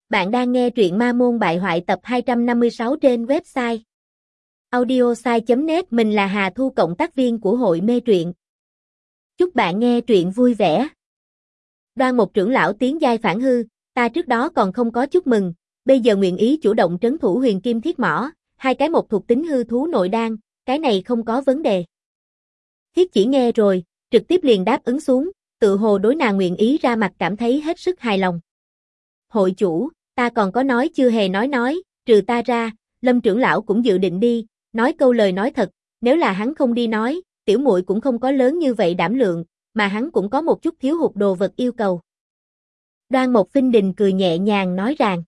Bạn đang nghe truyện Ma Môn Bại Hoại tập 256 trên website audiosai.net. Mình là Hà Thu, cộng tác viên của hội mê truyện. Chúc bạn nghe truyện vui vẻ. Đoan một trưởng lão tiến giai phản hư, ta trước đó còn không có chúc mừng, bây giờ nguyện ý chủ động trấn thủ Huyền Kim Thiết Mỏ, hai cái một thuộc tính hư thú nội đan, cái này không có vấn đề. Thiết chỉ nghe rồi, trực tiếp liền đáp ứng xuống, tự hồ đối nàng nguyện ý ra mặt cảm thấy hết sức hài lòng. Hội chủ, ta còn có nói chưa hề nói, trừ ta ra, Lâm trưởng lão cũng dự định đi, nói câu lời nói thật, nếu là hắn không đi nói, tiểu muội cũng không có lớn như vậy đảm lượng, mà hắn cũng có một chút thiếu hụt đồ vật yêu cầu. Đoan Mộc Phinh Đình cười nhẹ nhàng nói rằng,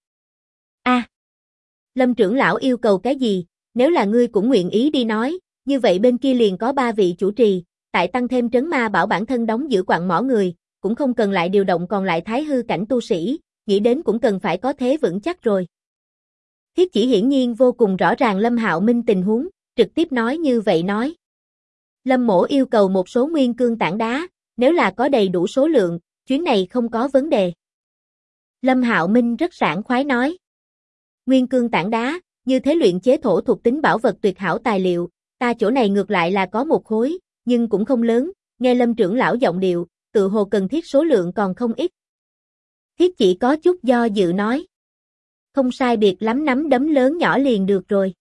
Lâm trưởng lão yêu cầu cái gì, nếu là ngươi cũng nguyện ý đi nói, như vậy bên kia liền có 3 vị chủ trì, tại tăng thêm trấn ma bảo bản thân đóng giữ quặng mỏ người, cũng không cần lại điều động còn lại thái hư cảnh tu sĩ, nghĩ đến cũng cần phải có thế vững chắc rồi. Thiết chỉ hiển nhiên vô cùng rõ ràng Lâm Hạo Minh tình huống, trực tiếp nói như vậy nói. Lâm mỗ yêu cầu một số nguyên cương tảng đá, nếu là có đầy đủ số lượng, chuyến này không có vấn đề. Lâm Hạo Minh rất sảng khoái nói. Nguyên cương tảng đá, như thế luyện chế thổ thuộc tính bảo vật tuyệt hảo tài liệu, ta chỗ này ngược lại là có một khối, nhưng cũng không lớn, nghe Lâm trưởng lão giọng điệu, tự hồ cần thiết số lượng còn không ít. Thiết chỉ có chút do dự nói. Không sai biệt lắm, nắm đấm lớn nhỏ liền được rồi.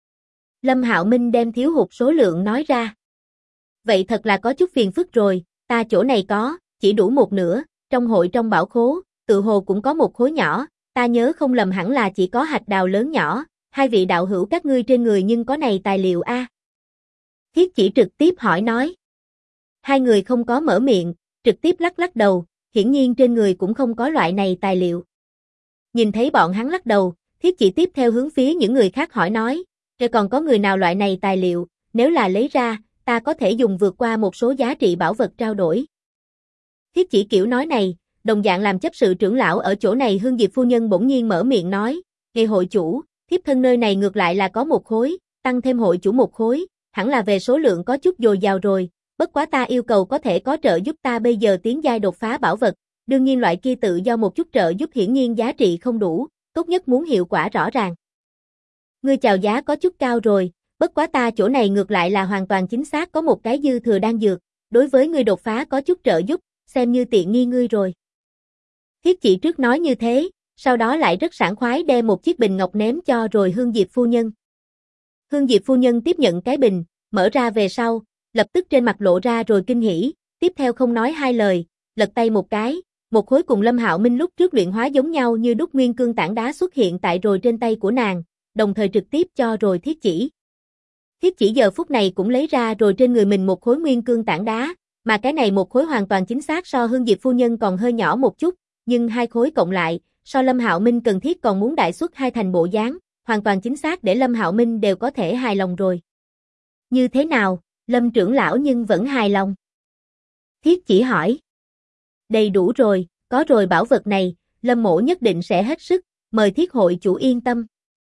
Lâm Hạo Minh đem thiếu hụt số lượng nói ra. Vậy thật là có chút phiền phức rồi, ta chỗ này có, chỉ đủ một nửa, trong hội trong bảo khố, tự hồ cũng có một khối nhỏ, ta nhớ không lầm hẳn là chỉ có hạch đào lớn nhỏ, hai vị đạo hữu các ngươi trên người nhưng có này tài liệu a? Thiết chỉ trực tiếp hỏi nói. Hai người không có mở miệng, trực tiếp lắc đầu, hiển nhiên trên người cũng không có loại này tài liệu. Nhìn thấy bọn hắn lắc đầu, Thiết chỉ tiếp theo hướng phía những người khác hỏi nói, rồi còn có người nào loại này tài liệu, nếu là lấy ra, ta có thể dùng vượt qua một số giá trị bảo vật trao đổi. Thiết chỉ kiểu nói này, đồng dạng làm chấp sự trưởng lão ở chỗ này Hương Diệp phu nhân bỗng nhiên mở miệng nói, nghe hội chủ, thiếp thân nơi này ngược lại là có một khối, tăng thêm hội chủ một khối, hẳn là về số lượng có chút dồi dào rồi, bất quá ta yêu cầu có thể có trợ giúp ta bây giờ tiến giai đột phá bảo vật, đương nhiên loại kia tự do một chút trợ giúp hiển nhiên giá trị không đủ, tốt nhất muốn hiệu quả rõ ràng. Ngươi chào giá có chút cao rồi, bất quá ta chỗ này ngược lại là hoàn toàn chính xác có một cái dư thừa đan dược, đối với ngươi đột phá có chút trợ giúp, xem như tiện nghi ngươi rồi. Thiết chỉ trước nói như thế, sau đó lại rất sảng khoái đem một chiếc bình ngọc ném cho rồi Hương Diệp phu nhân. Hương Diệp phu nhân tiếp nhận cái bình, mở ra về sau, lập tức trên mặt lộ ra rồi kinh hỉ, tiếp theo không nói hai lời, lật tay một cái, một khối cùng Lâm Hạo Minh lúc trước luyện hóa giống nhau như đúc nguyên cương tảng đá xuất hiện tại rồi trên tay của nàng, đồng thời trực tiếp cho rồi Thiết chỉ. Thiết chỉ giờ phút này cũng lấy ra rồi trên người mình một khối nguyên cương tảng đá, mà cái này một khối hoàn toàn chính xác so Hương Diệp phu nhân còn hơi nhỏ một chút, nhưng hai khối cộng lại, so Lâm Hạo Minh cần thiết còn muốn đại suất hai thành bộ dáng, hoàn toàn chính xác để Lâm Hạo Minh đều có thể hài lòng rồi. Như thế nào, Lâm trưởng lão nhưng vẫn hài lòng? Thiết chỉ hỏi. Đầy đủ rồi, có rồi bảo vật này, Lâm mỗ nhất định sẽ hết sức, mời Thiết hội chủ yên tâm.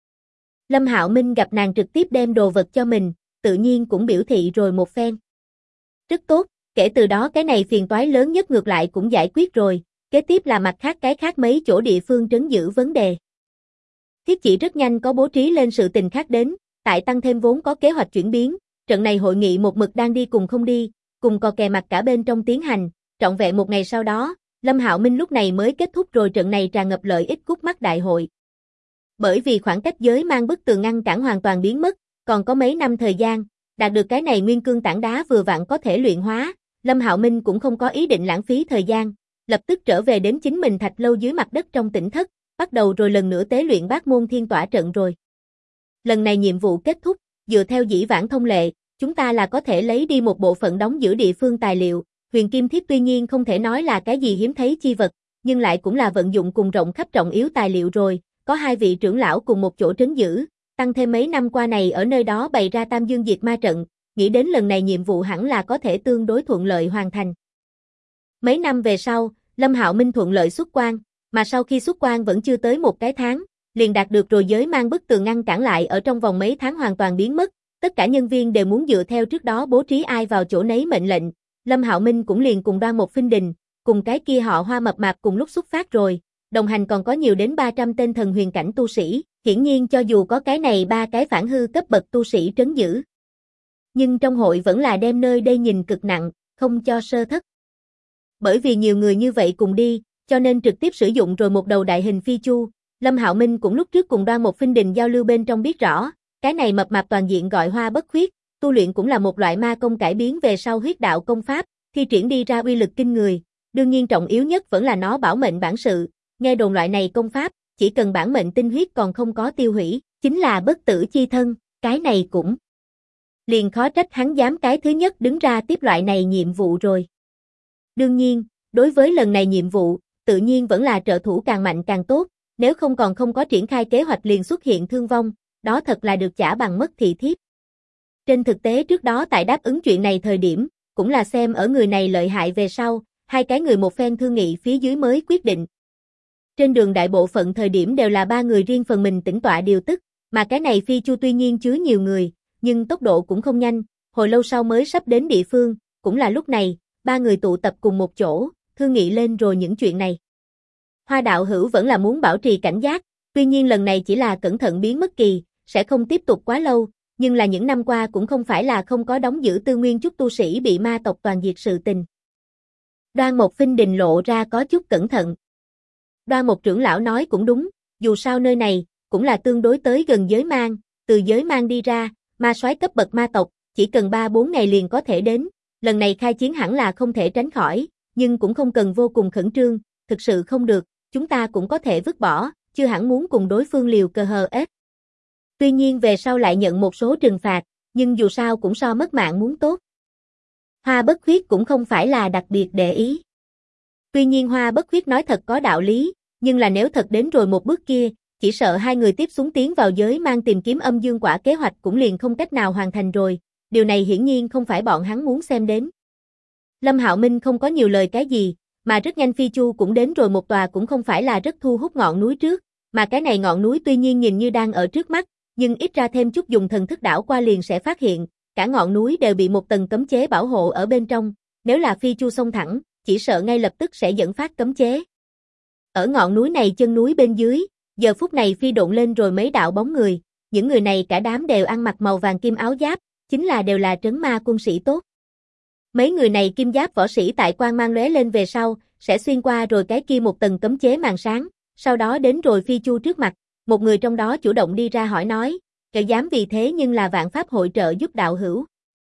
Lâm Hạo Minh gặp nàng trực tiếp đem đồ vật cho mình, tự nhiên cũng biểu thị rồi một phen. Rất tốt, kể từ đó cái này phiền toái lớn nhất ngược lại cũng giải quyết rồi, kế tiếp là mặt khác cái khác mấy chỗ địa phương trấn giữ vấn đề. Thiết chỉ rất nhanh có bố trí lên sự tình khác đến, tại tăng thêm vốn có kế hoạch chuyển biến, trận này hội nghị một mực đang đi cùng không đi, cùng cò kè mặt cả bên trong tiến hành, trọn vẹn một ngày sau đó, Lâm Hạo Minh lúc này mới kết thúc rồi trận này tràn ngập lợi ích cút mắt đại hội. Bởi vì khoảng cách giới mang bức tường ngăn cản hoàn toàn biến mất, còn có mấy năm thời gian, đạt được cái này nguyên cương tảng đá vừa vặn có thể luyện hóa, Lâm Hạo Minh cũng không có ý định lãng phí thời gian, lập tức trở về đến chính mình thạch lâu dưới mặt đất trong tỉnh thất, bắt đầu rồi lần nữa tế luyện Bát Môn Thiên Tỏa trận rồi. Lần này nhiệm vụ kết thúc, dựa theo dĩ vãng thông lệ, chúng ta là có thể lấy đi một bộ phận đóng giữ địa phương tài liệu, Huyền Kim Thiết tuy nhiên không thể nói là cái gì hiếm thấy chi vật, nhưng lại cũng là vận dụng cùng rộng khắp trọng yếu tài liệu rồi, có hai vị trưởng lão cùng một chỗ trấn giữ, tăng thêm mấy năm qua này ở nơi đó bày ra Tam Dương Diệt Ma trận, nghĩ đến lần này nhiệm vụ hẳn là có thể tương đối thuận lợi hoàn thành. Mấy năm về sau, Lâm Hạo Minh thuận lợi xuất quan, mà sau khi xuất quan vẫn chưa tới một cái tháng, liền đạt được rồi giới mang bức tường ngăn cản lại ở trong vòng mấy tháng hoàn toàn biến mất, tất cả nhân viên đều muốn dựa theo trước đó bố trí ai vào chỗ nấy mệnh lệnh, Lâm Hạo Minh cũng liền cùng Đoan Mộc Phinh Đình, cùng cái kia họ Hoa mập mạp cùng lúc xuất phát rồi, đồng hành còn có nhiều đến 300 tên thần huyền cảnh tu sĩ, hiển nhiên cho dù có cái này 3 cái phản hư cấp bậc tu sĩ trấn giữ. Nhưng trong hội vẫn là đem nơi đây nhìn cực nặng, không cho sơ thất. Bởi vì nhiều người như vậy cùng đi, cho nên trực tiếp sử dụng rồi một đầu đại hình phi chu. Lâm Hạo Minh cũng lúc trước cùng Đoan Mộc Phinh Đình giao lưu bên trong biết rõ, cái này mập mạp toàn diện gọi Hoa Bất Khuyết, tu luyện cũng là một loại ma công cải biến về sau huyết đạo công pháp, thi triển đi ra uy lực kinh người. Đương nhiên trọng yếu nhất vẫn là nó bảo mệnh bản sự, nghe đồn loại này công pháp, chỉ cần bản mệnh tinh huyết còn không có tiêu hủy, chính là bất tử chi thân, cái này cũng liền khó trách hắn dám cái thứ nhất đứng ra tiếp loại này nhiệm vụ rồi. Đương nhiên, đối với lần này nhiệm vụ, tự nhiên vẫn là trợ thủ càng mạnh càng tốt, nếu không còn không có triển khai kế hoạch liền xuất hiện thương vong, đó thật là được trả bằng mất thị thiếp. Trên thực tế trước đó tại đáp ứng chuyện này thời điểm, cũng là xem ở người này lợi hại về sau, hai cái người một phen thương nghị phía dưới mới quyết định. Trên đường đại bộ phận thời điểm đều là 3 người riêng phần mình tĩnh tọa điều tức, mà cái này phi chu tuy nhiên chứa nhiều người, nhưng tốc độ cũng không nhanh, hồi lâu sau mới sắp đến địa phương, cũng là lúc này, 3 người tụ tập cùng một chỗ, thương nghị lên rồi những chuyện này. Hoa đạo hữu vẫn là muốn bảo trì cảnh giác, tuy nhiên lần này chỉ là cẩn thận biến mất kỳ, sẽ không tiếp tục quá lâu, nhưng là những năm qua cũng không phải là không có đóng giữ Tư Nguyên chút tu sĩ bị ma tộc toàn diệt sự tình. Đoan Mộc Phinh Đình lộ ra có chút cẩn thận. Đoan Mộc trưởng lão nói cũng đúng, dù sao nơi này cũng là tương đối tới gần giới mang, từ giới mang đi ra, ma soái cấp bậc ma tộc, chỉ cần 3-4 ngày liền có thể đến, lần này khai chiến hẳn là không thể tránh khỏi, nhưng cũng không cần vô cùng khẩn trương, thực sự không được, chúng ta cũng có thể vứt bỏ, chưa hẳn muốn cùng đối phương liều cơ hờ ết. Tuy nhiên về sau lại nhận một số trừng phạt, nhưng dù sao cũng so mất mạng muốn tốt. Hoa Bất Khuyết cũng không phải là đặc biệt để ý. Tuy nhiên Hoa Bất Khuyết nói thật có đạo lý, nhưng là nếu thật đến rồi một bước kia, chỉ sợ hai người tiếp xuống tiến vào giới mang tìm kiếm âm dương quả kế hoạch cũng liền không cách nào hoàn thành rồi, điều này hiển nhiên không phải bọn hắn muốn xem đến. Lâm Hạo Minh không có nhiều lời cái gì, mà rất nhanh phi chu cũng đến rồi một tòa cũng không phải là rất thu hút ngọn núi trước, mà cái này ngọn núi tuy nhiên nhìn như đang ở trước mắt, nhưng ít ra thêm chút dùng thần thức đảo qua liền sẽ phát hiện, cả ngọn núi đều bị một tầng cấm chế bảo hộ ở bên trong, nếu là phi chu xông thẳng, chỉ sợ ngay lập tức sẽ dẫn phát cấm chế. Ở ngọn núi này chân núi bên dưới, giờ phút này phi độn lên rồi mấy đạo bóng người, những người này cả đám đều ăn mặc màu vàng kim áo giáp, chính là đều là trấn ma quân sĩ tốt. Mấy người này kim giáp võ sĩ tại quang mang lóe lên về sau, sẽ xuyên qua rồi cái kia một tầng cấm chế màn sáng, sau đó đến rồi phi chu trước mặt, một người trong đó chủ động đi ra hỏi nói, kẻ dám vì thế nhưng là Vạn Pháp hội trợ giúp đạo hữu.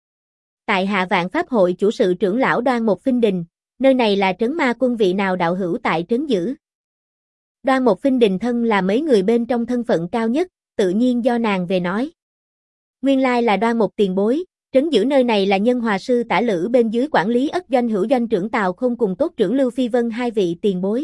Tại hạ Vạn Pháp hội chủ sự trưởng lão Đoan Mộc Phinh Đình, nơi này là trấn ma quân vị nào đạo hữu tại trấn giữ. Đoan Mộc Phinh Đình thân là mấy người bên trong thân phận cao nhất, tự nhiên do nàng về nói. Nguyên lai là Đoan Mộc tiền bối, trấn giữ nơi này là Nhân Hòa sư Tả Lữ bên dưới quản lý ất doanh hữu doanh trưởng Tào Khôn cùng tốt trưởng Lưu Phi Vân hai vị tiền bối.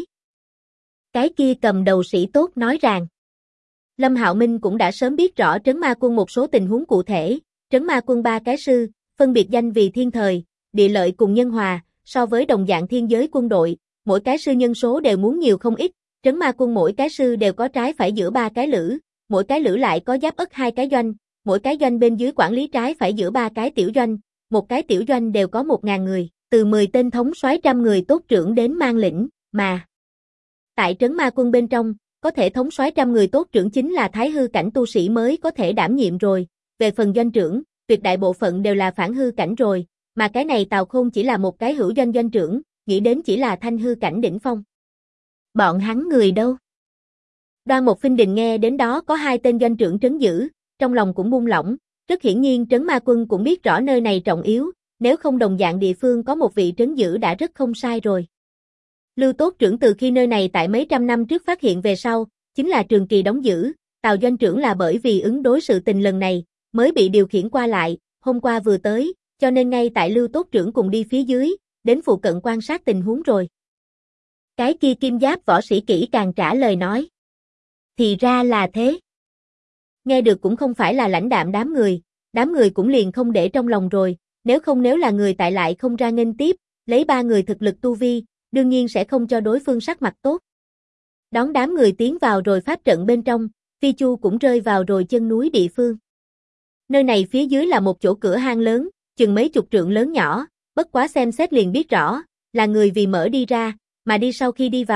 Cái kia cầm đầu sĩ tốt nói rằng, Lâm Hạo Minh cũng đã sớm biết rõ trấn ma quân một số tình huống cụ thể, trấn ma quân 3 cái sư, phân biệt danh vì Thiên Thời, Địa Lợi cùng Nhân Hòa, so với đồng dạng thiên giới quân đội, mỗi cái sư nhân số đều muốn nhiều không ít, trấn ma quân mỗi cái sư đều có trái phải giữa 3 cái lữ, mỗi cái lữ lại có giáp ất 2 cái doanh, mỗi cái doanh bên dưới quản lý trái phải giữa 3 cái tiểu doanh, một cái tiểu doanh đều có 1000 người, từ 10 tên thống soái trăm người tốt trưởng đến mang lĩnh, mà tại trấn ma quân bên trong, có thể thống soái trăm người tốt trưởng chính là thái hư cảnh tu sĩ mới có thể đảm nhiệm rồi, về phần doanh trưởng, tuyệt đại bộ phận đều là phản hư cảnh rồi, mà cái này Tào Khôn chỉ là một cái hữu doanh doanh trưởng, nghĩ đến chỉ là thanh hư cảnh đỉnh phong. Bọn hắn người đâu? Đoan Mộc Phinh Đình nghe đến đó có 2 tên doanh trưởng trấn giữ, trong lòng cũng buông lỏng, rất hiển nhiên trấn ma quân cũng biết rõ nơi này trọng yếu, nếu không đồng dạng địa phương có một vị trấn giữ đã rất không sai rồi. Lưu tốt trưởng từ khi nơi này tại mấy trăm năm trước phát hiện về sau, chính là trường kỳ đóng giữ, Tào doanh trưởng là bởi vì ứng đối sự tình lần này, mới bị điều khiển qua lại, hôm qua vừa tới, cho nên ngay tại Lưu tốt trưởng cùng đi phía dưới, đến phụ cận quan sát tình huống rồi. Cái kia kim giáp võ sĩ kỹ càng trả lời nói. Thì ra là thế. Nghe được cũng không phải là lãnh đạm đám người cũng liền không để trong lòng rồi, nếu là người tại lại không ra nghênh tiếp, lấy 3 người thực lực tu vi, đương nhiên sẽ không cho đối phương sắc mặt tốt. Đón đám người tiến vào rồi pháp trận bên trong, phi chu cũng rơi vào rồi chân núi địa phương. Nơi này phía dưới là một chỗ cửa hang lớn, chừng mấy chục trượng lớn nhỏ, bất quá xem xét liền biết rõ, là người vì mở đi ra, mà đi sau khi đi vào,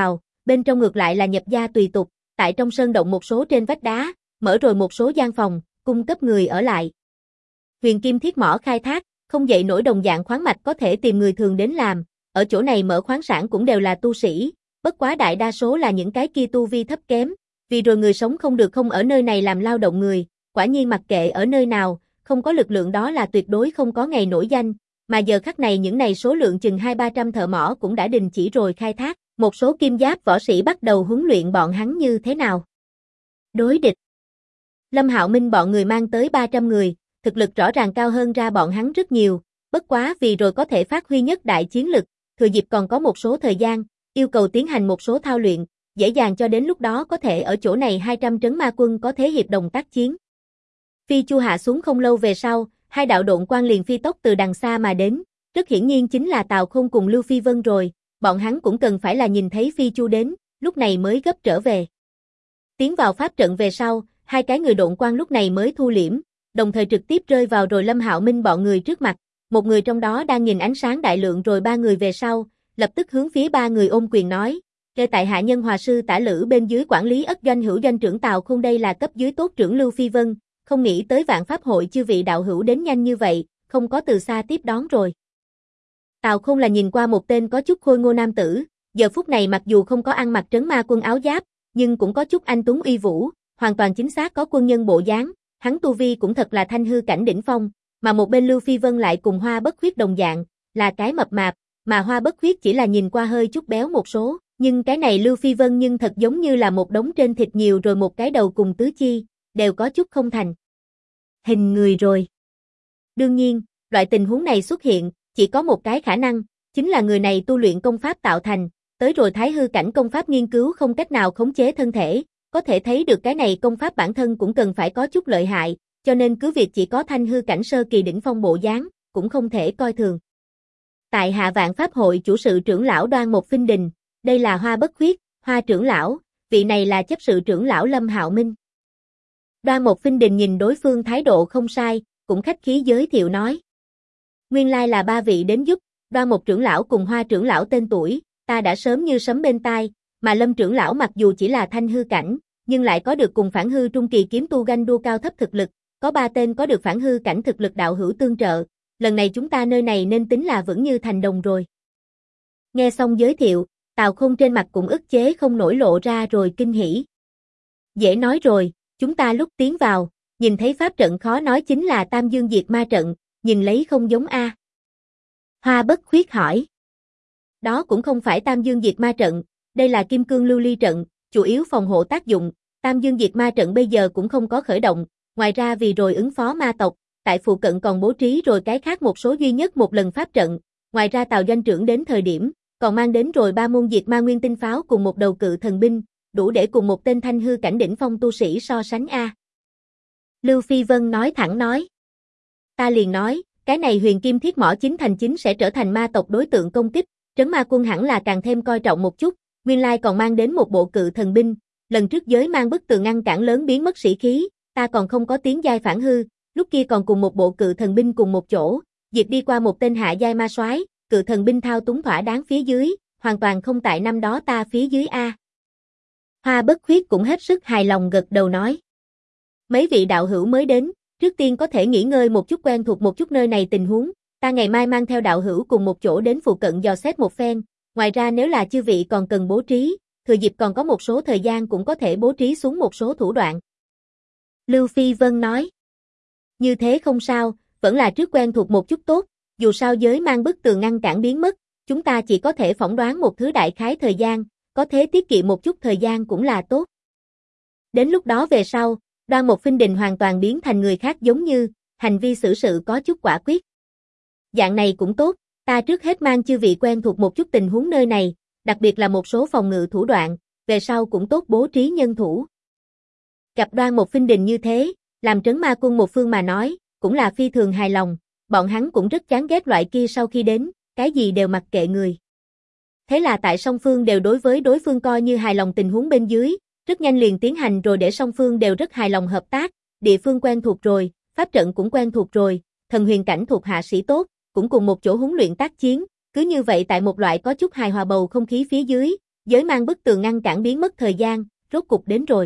bên trong ngược lại là nhập gia tùy tục, tại trong sơn động một số trên vách đá, mở rồi một số gian phòng, cung cấp người ở lại. Huyền kim thiết mỏ khai thác, không dậy nổi đồng dạng khoáng mạch có thể tìm người thường đến làm, ở chỗ này mở khoáng sản cũng đều là tu sĩ, bất quá đại đa số là những cái kia tu vi thấp kém, vì rồi người sống không được không ở nơi này làm lao động người, quả nhiên mặc kệ ở nơi nào, không có lực lượng đó là tuyệt đối không có ngày nổi danh, mà giờ khắc này những này số lượng chừng 200-300 thợ mỏ cũng đã đình chỉ rồi khai thác, một số kim giáp võ sĩ bắt đầu huấn luyện bọn hắn như thế nào. Đối địch. Lâm Hạo Minh bọn người mang tới 300 người, thực lực rõ ràng cao hơn ra bọn hắn rất nhiều, bất quá vì rồi có thể phát huy nhất đại chiến lực, thừa dịp còn có một số thời gian, yêu cầu tiến hành một số thao luyện, dễ dàng cho đến lúc đó có thể ở chỗ này 200 trấn ma quân có thế hiệp đồng tác chiến. Phi Chu hạ xuống không lâu về sau, hai đạo độn quang liền phi tốc từ đằng xa mà đến, rất hiển nhiên chính là Tào Khôn cùng Lưu Phi Vân rồi, bọn hắn cũng cần phải là nhìn thấy Phi Chu đến, lúc này mới gấp trở về. Tiến vào pháp trận về sau, hai cái người độn quang lúc này mới thu liễm, đồng thời trực tiếp rơi vào rồi Lâm Hạo Minh bọn người trước mặt, một người trong đó đang nhìn ánh sáng đại lượng rồi ba người về sau, lập tức hướng phía ba người ôm quyền nói, kê tại hạ nhân hòa sư Tả Lữ bên dưới quản lý ất doanh hữu doanh trưởng Tào Khôn đây là cấp dưới tốt trưởng Lưu Phi Vân, không nghĩ tới vạn pháp hội chư vị đạo hữu đến nhanh như vậy, không có từ xa tiếp đón rồi. Tào Khôn là nhìn qua một tên có chút khôi ngô nam tử, giờ phút này mặc dù không có ăn mặc trấn ma quân áo giáp, nhưng cũng có chút anh tuấn uy vũ, hoàn toàn chính xác có quân nhân bộ dáng, hắn tu vi cũng thật là thanh hư cảnh đỉnh phong, mà một bên Lưu Phi Vân lại cùng Hoa Bất Khuyết đồng dạng, là cái mập mạp, mà Hoa Bất Khuyết chỉ là nhìn qua hơi chút béo một số, nhưng cái này Lưu Phi Vân nhưng thật giống như là một đống trên thịt nhiều rồi một cái đầu cùng tứ chi, đều có chút không thành hình người rồi. Đương nhiên, loại tình huống này xuất hiện, chỉ có một cái khả năng, chính là người này tu luyện công pháp tạo thành, tới rồi thái hư cảnh công pháp nghiên cứu không cách nào khống chế thân thể, có thể thấy được cái này công pháp bản thân cũng cần phải có chút lợi hại, cho nên cứ việc chỉ có thanh hư cảnh sơ kỳ đỉnh phong bộ dáng, cũng không thể coi thường. Tại hạ vạn pháp hội chủ sự trưởng lão Đoan Một Phinh Đình, đây là Hoa Bất Khuyết, Hoa trưởng lão, vị này là chấp sự trưởng lão Lâm Hạo Minh. Đoan Một Phinh Đình nhìn đối phương thái độ không sai, cũng khách khí giới thiệu nói. Nguyên lai là ba vị đến giúp, Đoan Một trưởng lão cùng Hoa trưởng lão tên tuổi, ta đã sớm như sấm bên tai, mà Lâm trưởng lão mặc dù chỉ là thanh hư cảnh, nhưng lại có được cùng phản hư trung kỳ kiếm tu ganh đua cao thấp thực lực, có ba tên có được phản hư cảnh thực lực đạo hữu tương trợ, lần này chúng ta nơi này nên tính là vững như thành đồng rồi. Nghe xong giới thiệu, Tào Khôn trên mặt cũng ức chế không nổi lộ ra rồi kinh hỉ. Dễ nói rồi, chúng ta lúc tiến vào, nhìn thấy pháp trận khó nói chính là Tam Dương Diệt Ma trận, nhìn lấy không giống a. Hoa Bất Khuyết hỏi. Đó cũng không phải Tam Dương Diệt Ma trận, đây là Kim Cương Lưu Ly trận, chủ yếu phòng hộ tác dụng, Tam Dương Diệt Ma trận bây giờ cũng không có khởi động, ngoài ra vì rồi ứng phó ma tộc, tại phụ cận còn bố trí rồi cái khác một số duy nhất một lần pháp trận, ngoài ra Tào doanh trưởng đến thời điểm, còn mang đến rồi 3 môn diệt ma nguyên tinh pháo cùng một đầu cự thần binh, đủ để cùng một tên thanh hư cảnh đỉnh phong tu sĩ so sánh a. Lưu Phi Vân nói thẳng nói. Ta liền nói, cái này huyền kim thiết mỏ chính thành chính sẽ trở thành ma tộc đối tượng công kích, trấn ma quân hẳn là càng thêm coi trọng một chút, nguyên lai còn mang đến một bộ cự thần binh, lần trước giới mang bức tường ngăn cản lớn biến mất sĩ khí, ta còn không có tiến giai phản hư, lúc kia còn cùng một bộ cự thần binh cùng một chỗ, diệt đi qua một tên hạ giai ma soái, cự thần binh thao túng thỏa đáng phía dưới, hoàn toàn không tại năm đó ta phía dưới a. Hoa Bất Khuyết cũng hết sức hài lòng gật đầu nói. Mấy vị đạo hữu mới đến, trước tiên có thể nghỉ ngơi một chút quen thuộc một chút nơi này tình huống, ta ngày mai mang theo đạo hữu cùng một chỗ đến phụ cận dò xét một phen, ngoài ra nếu là chư vị còn cần bố trí, thừa dịp còn có một số thời gian cũng có thể bố trí xuống một số thủ đoạn. Lưu Phi Vân nói. Như thế không sao, vẫn là trước quen thuộc một chút tốt, dù sao giới mang bức tường ngăn cản biến mất, chúng ta chỉ có thể phỏng đoán một thứ đại khái thời gian, có thế tiết kiệm một chút thời gian cũng là tốt. Đến lúc đó về sau, Đoan Một Phinh Đình hoàn toàn biến thành người khác giống như, hành vi xử sự có chút quả quyết. Dạng này cũng tốt, ta trước hết mang chư vị quen thuộc một chút tình huống nơi này, đặc biệt là một số phòng ngự thủ đoạn, về sau cũng tốt bố trí nhân thủ. Gặp Đoan Một Phinh Đình như thế, làm trấn ma quân một phương mà nói, cũng là phi thường hài lòng, bọn hắn cũng rất chán ghét loại kia sau khi đến, cái gì đều mặc kệ người. Thế là tại song phương đều đối với đối phương coi như hài lòng tình huống bên dưới, rất nhanh liền tiến hành rồi để song phương đều rất hài lòng hợp tác, địa phương quen thuộc rồi, pháp trận cũng quen thuộc rồi, thần huyền cảnh thuộc hạ sĩ tốt, cũng cùng một chỗ huấn luyện tác chiến, cứ như vậy tại một loại có chút hài hòa bầu không khí phía dưới, Giới mang bức tường ngăn cản biến mất thời gian, rốt cục đến rồi.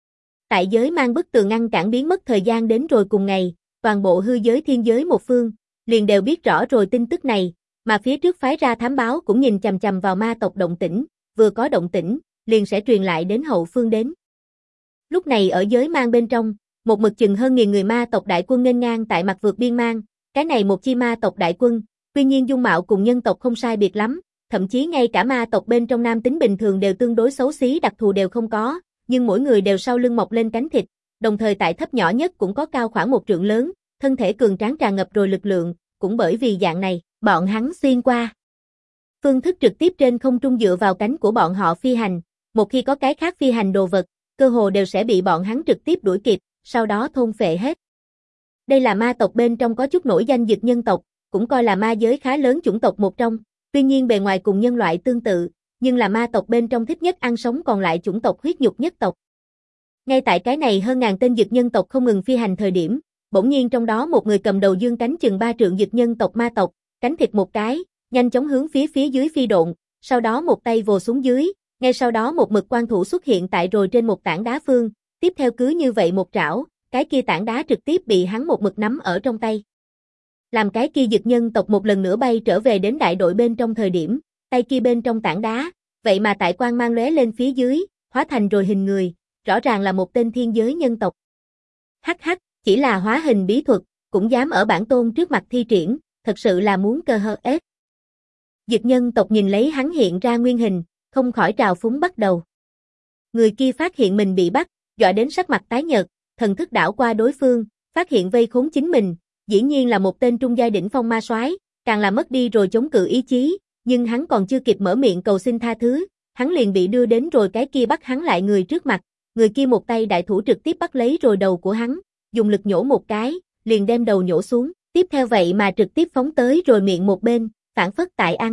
Tại giới mang bức tường ngăn cản biến mất thời gian đến rồi cùng ngày, toàn bộ hư giới thiên giới một phương, liền đều biết rõ rồi tin tức này, mà phía trước phái ra thám báo cũng nhìn chằm chằm vào ma tộc động tĩnh, vừa có động tĩnh, liền sẽ truyền lại đến hậu phương đến. Lúc này ở giới mang bên trong, một mực chừng hơn 1000 người ma tộc đại quân nghênh ngang tại mặt vượt biên mang, cái này một chi ma tộc đại quân, tuy nhiên dung mạo cùng nhân tộc không sai biệt lắm, thậm chí ngay cả ma tộc bên trong nam tính bình thường đều tương đối xấu xí đặc thù đều không có, nhưng mỗi người đều sau lưng mọc lên cánh thịt, đồng thời tại thấp nhỏ nhất cũng có cao khoảng 1 trượng lớn, thân thể cường tráng tràn ngập rồi lực lượng, cũng bởi vì dạng này, bọn hắn xuyên qua. Phương thức trực tiếp trên không trung dựa vào cánh của bọn họ phi hành, một khi có cái khác phi hành đồ vật, cơ hồ đều sẽ bị bọn hắn trực tiếp đuổi kịp, sau đó thôn phệ hết. Đây là ma tộc bên trong có chút nổi danh dực nhân tộc, cũng coi là ma giới khá lớn chủng tộc một trong, tuy nhiên bề ngoài cùng nhân loại tương tự, nhưng là ma tộc bên trong thích nhất ăn sống còn lại chủng tộc huyết nhục nhất tộc. Ngay tại cái này hơn ngàn tên dực nhân tộc không ngừng phi hành thời điểm, bỗng nhiên trong đó một người cầm đầu dương cánh chừng 3 trượng dực nhân tộc ma tộc, cánh thịt một cái, nhanh chóng hướng phía dưới phi độn, sau đó một tay vồ xuống dưới, ngay sau đó một mực quan thủ xuất hiện tại rồi trên một tảng đá phương, tiếp theo cứ như vậy một trảo, cái kia tảng đá trực tiếp bị hắn một mực nắm ở trong tay. Làm cái kia dực nhân tộc một lần nữa bay trở về đến đại đội bên trong thời điểm, tay kia bên trong tảng đá, vậy mà tại quang mang lóe lên phía dưới, hóa thành rồi hình người, rõ ràng là một tên thiên giới nhân tộc. Hắc hắc, chỉ là hóa hình bí thuật, cũng dám ở bản tôn trước mặt thi triển, thật sự là muốn cơ hơ ép. Dực nhân tộc nhìn lấy hắn hiện ra nguyên hình, không khỏi trào phúng bắt đầu. Người kia phát hiện mình bị bắt, dọa đến sắc mặt tái nhợt, thần thức đảo qua đối phương, phát hiện vây khốn chính mình, dĩ nhiên là một tên trung giai đỉnh phong ma soái, càng là mất đi rồi chống cự ý chí, nhưng hắn còn chưa kịp mở miệng cầu xin tha thứ, hắn liền bị đưa đến rồi cái kia bắt hắn lại người trước mặt, người kia một tay đại thủ trực tiếp bắt lấy rồi đầu của hắn, dùng lực nhổ một cái, liền đem đầu nhổ xuống, tiếp theo vậy mà trực tiếp phóng tới rồi miệng một bên, phản phất tại ăn.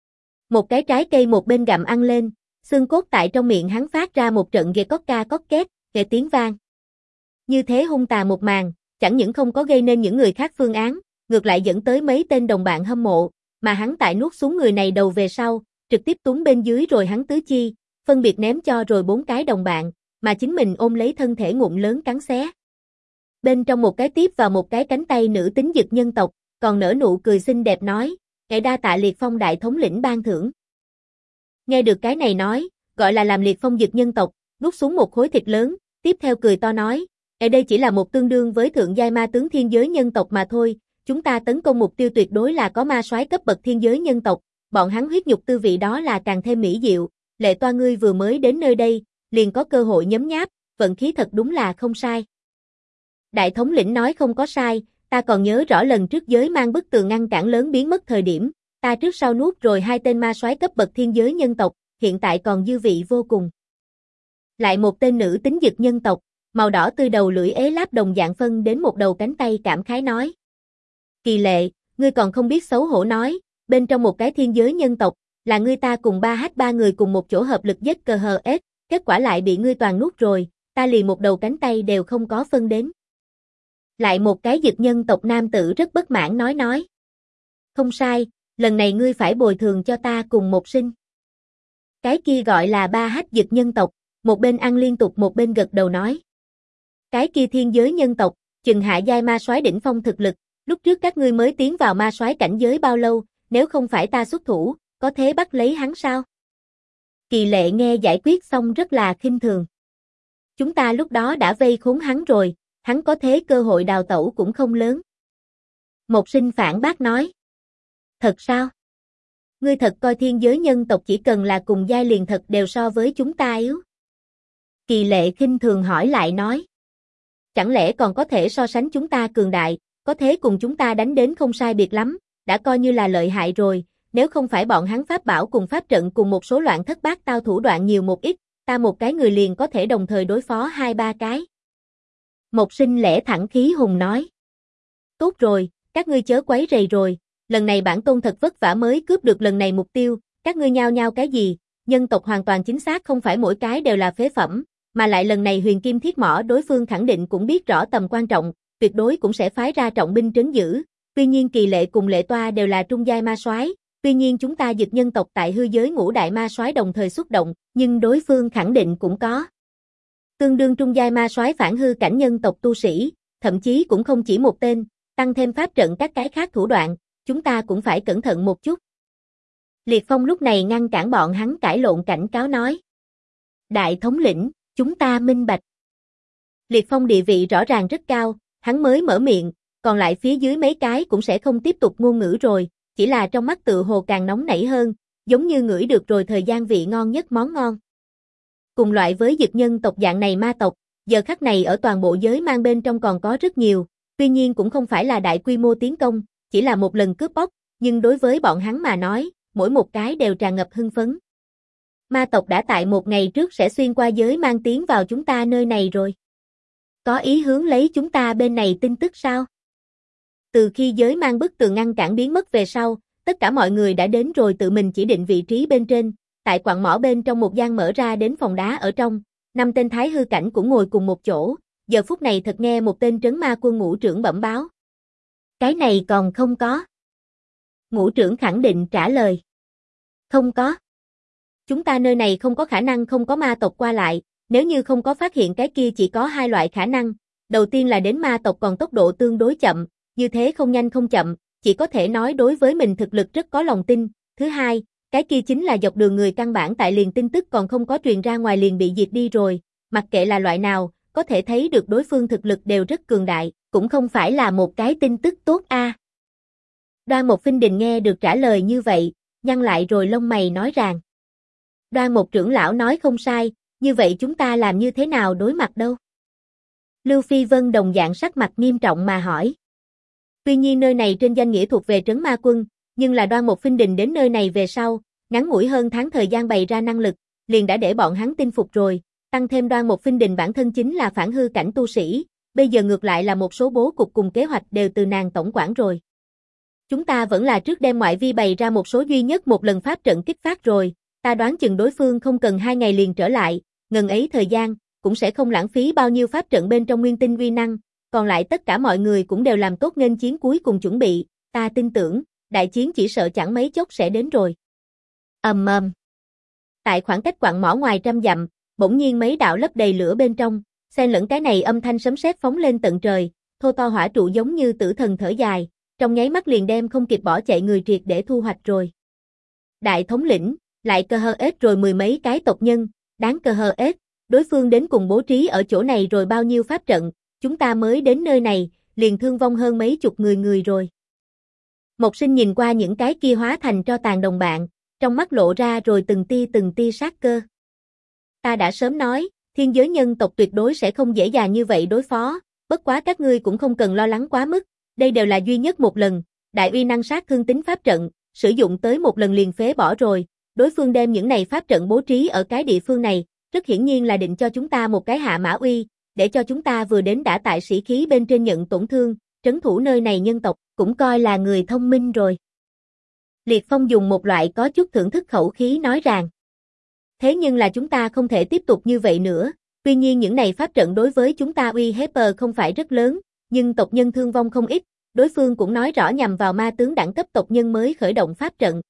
Một cái trái cây một bên gặm ăn lên, xương cốt tại trong miệng hắn phát ra một trận ghê cót ca cót két, nghe tiếng vang. Như thế hung tà một màn, chẳng những không có gây nên những người khác phương án, ngược lại dẫn tới mấy tên đồng bạn hâm mộ, mà hắn tại nuốt xuống người này đầu về sau, trực tiếp túm bên dưới rồi hắn tứ chi, phân biệt ném cho rồi 4 cái đồng bạn, mà chính mình ôm lấy thân thể ngụm lớn cắn xé. Bên trong một cái tiếp vào một cái cánh tay nữ tính dực nhân tộc, còn nở nụ cười xinh đẹp nói, "Ngài đa tạ Liệt Phong đại thống lĩnh ban thưởng." Nghe được cái này nói, gọi là làm Liệt Phong dực nhân tộc, nuốt xuống một khối thịt lớn, tiếp theo cười to nói, "Ở đây chỉ là một tương đương với thượng giai ma tướng thiên giới nhân tộc mà thôi, chúng ta tấn công mục tiêu tuyệt đối là có ma soái cấp bậc thiên giới nhân tộc, bọn hắn huyết nhục tư vị đó là càng thêm mỹ diệu, Lệ Toa ngươi vừa mới đến nơi đây, liền có cơ hội nhấm nháp, vận khí thật đúng là không sai." Đại thống lĩnh nói không có sai, ta còn nhớ rõ lần trước giới mang bức tường ngăn cản lớn biến mất thời điểm, ta trước sau nuốt rồi 2 tên ma soái cấp bậc thiên giới nhân tộc, hiện tại còn dư vị vô cùng. Lại một tên nữ tính dực nhân tộc, màu đỏ tươi đầu lưỡi ế láp đồng dạng phân đến một đầu cánh tay cảm khái nói. Kỳ Lệ, ngươi còn không biết xấu hổ nói, bên trong một cái thiên giới nhân tộc, là ngươi ta cùng 3H3 người cùng một chỗ hợp lực giết cờ hờ ết, kết quả lại bị ngươi toàn nuốt rồi, ta liền một đầu cánh tay đều không có phân đến. Lại một cái dực nhân tộc nam tử rất bất mãn nói. Không sai, lần này ngươi phải bồi thường cho ta cùng một sinh. Cái kia gọi là 3H dực nhân tộc, một bên ăn liên tục một bên gật đầu nói. Cái kia thiên giới nhân tộc, chừng hạ giai ma soái đỉnh phong thực lực, lúc trước các ngươi mới tiến vào ma soái cảnh giới bao lâu, nếu không phải ta xuất thủ, có thế bắt lấy hắn sao? Kỳ Lệ nghe giải quyết xong rất là khinh thường. Chúng ta lúc đó đã vây khốn hắn rồi, hắn có thế cơ hội đào tẩu cũng không lớn. Một sinh phản bác nói. Thật sao? Ngươi thật coi thiên giới nhân tộc chỉ cần là cùng giai liền thật đều so với chúng ta yếu? Kỳ Lệ khinh thường hỏi lại nói. Chẳng lẽ còn có thể so sánh chúng ta cường đại, có thế cùng chúng ta đánh đến không sai biệt lắm, đã coi như là lợi hại rồi, nếu không phải bọn hắn pháp bảo cùng pháp trận cùng một số loạn thất bát tao thủ đoạn nhiều một ít, ta một cái người liền có thể đồng thời đối phó 2-3 cái. Một sinh lẽ thẳng khí hùng nói. Tốt rồi, các ngươi chớ quấy rầy rồi, lần này bản tôn thật vất vả mới cướp được lần này mục tiêu, các ngươi nhao nhao cái gì, nhân tộc hoàn toàn chính xác không phải mỗi cái đều là phế phẩm, mà lại lần này huyền kim thiết mỏ đối phương khẳng định cũng biết rõ tầm quan trọng, tuyệt đối cũng sẽ phái ra trọng binh trấn giữ, tuy nhiên Kỳ Lệ cùng Lệ Toa đều là trung giai ma soái, Tuy nhiên chúng ta Dực nhân tộc tại hư giới ngũ đại ma soái đồng thời xuất động, nhưng đối phương khẳng định cũng có tương đương trung giai ma soái phản hư cảnh nhân tộc tu sĩ, thậm chí cũng không chỉ một tên, tăng thêm pháp trận các cái khác thủ đoạn, chúng ta cũng phải cẩn thận một chút. Liệt Phong lúc này ngăn cản bọn hắn cãi lộn cảnh cáo nói. Đại thống lĩnh, chúng ta minh bạch. Liệt Phong địa vị rõ ràng rất cao, hắn mới mở miệng, còn lại phía dưới mấy cái cũng sẽ không tiếp tục ngôn ngữ rồi, chỉ là trong mắt tự hồ càng nóng nảy hơn, giống như ngửi được rồi thời gian vị ngon nhất món ngon. Cùng loại với Dực nhân tộc dạng này ma tộc, giờ khắc này ở toàn bộ giới mang bên trong còn có rất nhiều, tuy nhiên cũng không phải là đại quy mô tiến công, chỉ là một lần cướp bóc, nhưng đối với bọn hắn mà nói, mỗi một cái đều tràn ngập hưng phấn. Ma tộc đã tại một ngày trước sẽ xuyên qua giới mang tiến vào chúng ta nơi này rồi. Có ý hướng lấy chúng ta bên này tin tức sao? Từ khi giới mang bức tường ngăn cản biến mất về sau, tất cả mọi người đã đến rồi tự mình chỉ định vị trí bên trên, tại quặng mỏ bên trong một gian mở ra đến phòng đá ở trong, 5 tên thái hư cảnh cũng ngồi cùng một chỗ, giờ phút này thật nghe một tên trấn ma quân ngũ trưởng bẩm báo. Cái này còn không có. Ngũ trưởng khẳng định trả lời. Không có. Chúng ta nơi này không có khả năng không có ma tộc qua lại, nếu như không có phát hiện cái kia chỉ có hai loại khả năng, đầu tiên là đến ma tộc còn tốc độ tương đối chậm, như thế không nhanh không chậm, chỉ có thể nói đối với mình thực lực rất có lòng tin, thứ hai, cái kia chính là dọc đường người căn bản tại liền tin tức còn không có truyền ra ngoài liền bị diệt đi rồi, mặc kệ là loại nào, có thể thấy được đối phương thực lực đều rất cường đại, cũng không phải là một cái tin tức tốt a. Đoan Một Phinh Đình nghe được trả lời như vậy, nhăn lại rồi lông mày nói rằng. Đoan Một trưởng lão nói không sai, như vậy chúng ta làm như thế nào đối mặt đâu? Lưu Phi Vân đồng dạng sắc mặt nghiêm trọng mà hỏi. Tuy nhiên nơi này trên danh nghĩa thuộc về trấn ma quân, nhưng là Đoan Một Phinh Đình đến nơi này về sau, ngắn ngủi hơn tháng thời gian bày ra năng lực, liền đã để bọn hắn tin phục rồi, tăng thêm Đoan Một Phinh Đình bản thân chính là phản hư cảnh tu sĩ, bây giờ ngược lại là một số bố cục cùng kế hoạch đều từ nàng tổng quản rồi. Chúng ta vẫn là trước đem ngoại vi bày ra một số duy nhất một lần pháp trận kích phát rồi, ta đoán chừng đối phương không cần 2 ngày liền trở lại, ngần ấy thời gian, cũng sẽ không lãng phí bao nhiêu pháp trận bên trong nguyên tinh uy năng, còn lại tất cả mọi người cũng đều làm tốt nghênh chiến cuối cùng chuẩn bị, ta tin tưởng, đại chiến chỉ sợ chẳng mấy chốc sẽ đến rồi. Ầm ầm. Tại khoảng cách quặng mỏ ngoài trăm dặm, bỗng nhiên mấy đạo lấp đầy lửa bên trong, xen lẫn cái này âm thanh sấm sét phóng lên tận trời, thô to hỏa trụ giống như tử thần thở dài, trong nháy mắt liền đem không kịp bỏ chạy người triệt để thu hoạch rồi. Đại thống lĩnh, lại cơ hơ ết rồi 10 mấy cái tộc nhân, đáng cơ hơ ết, đối phương đến cùng bố trí ở chỗ này rồi bao nhiêu pháp trận, chúng ta mới đến nơi này, liền thương vong hơn mấy chục người rồi. Mộc Sinh nhìn qua những cái kia hóa thành tro tàn đồng bạn, trong mắt lộ ra rồi từng tia sát cơ. Ta đã sớm nói, thiên giới nhân tộc tuyệt đối sẽ không dễ dàng như vậy đối phó, bất quá các ngươi cũng không cần lo lắng quá mức, đây đều là duy nhất một lần, đại uy năng sát thương tính pháp trận, sử dụng tới một lần liền phế bỏ rồi, đối phương đem những này pháp trận bố trí ở cái địa phương này, rất hiển nhiên là định cho chúng ta một cái hạ mã uy, để cho chúng ta vừa đến đã tại sĩ khí bên trên nhận tổn thương, trấn thủ nơi này nhân tộc, cũng coi là người thông minh rồi. Liệt Phong dùng một loại có chút thưởng thức khẩu khí nói rằng. Thế nhưng là chúng ta không thể tiếp tục như vậy nữa, tuy nhiên những này pháp trận đối với chúng ta uy hiếp không phải rất lớn, nhưng tộc nhân thương vong không ít, đối phương cũng nói rõ nhằm vào ma tướng đẳng cấp tộc nhân mới khởi động pháp trận.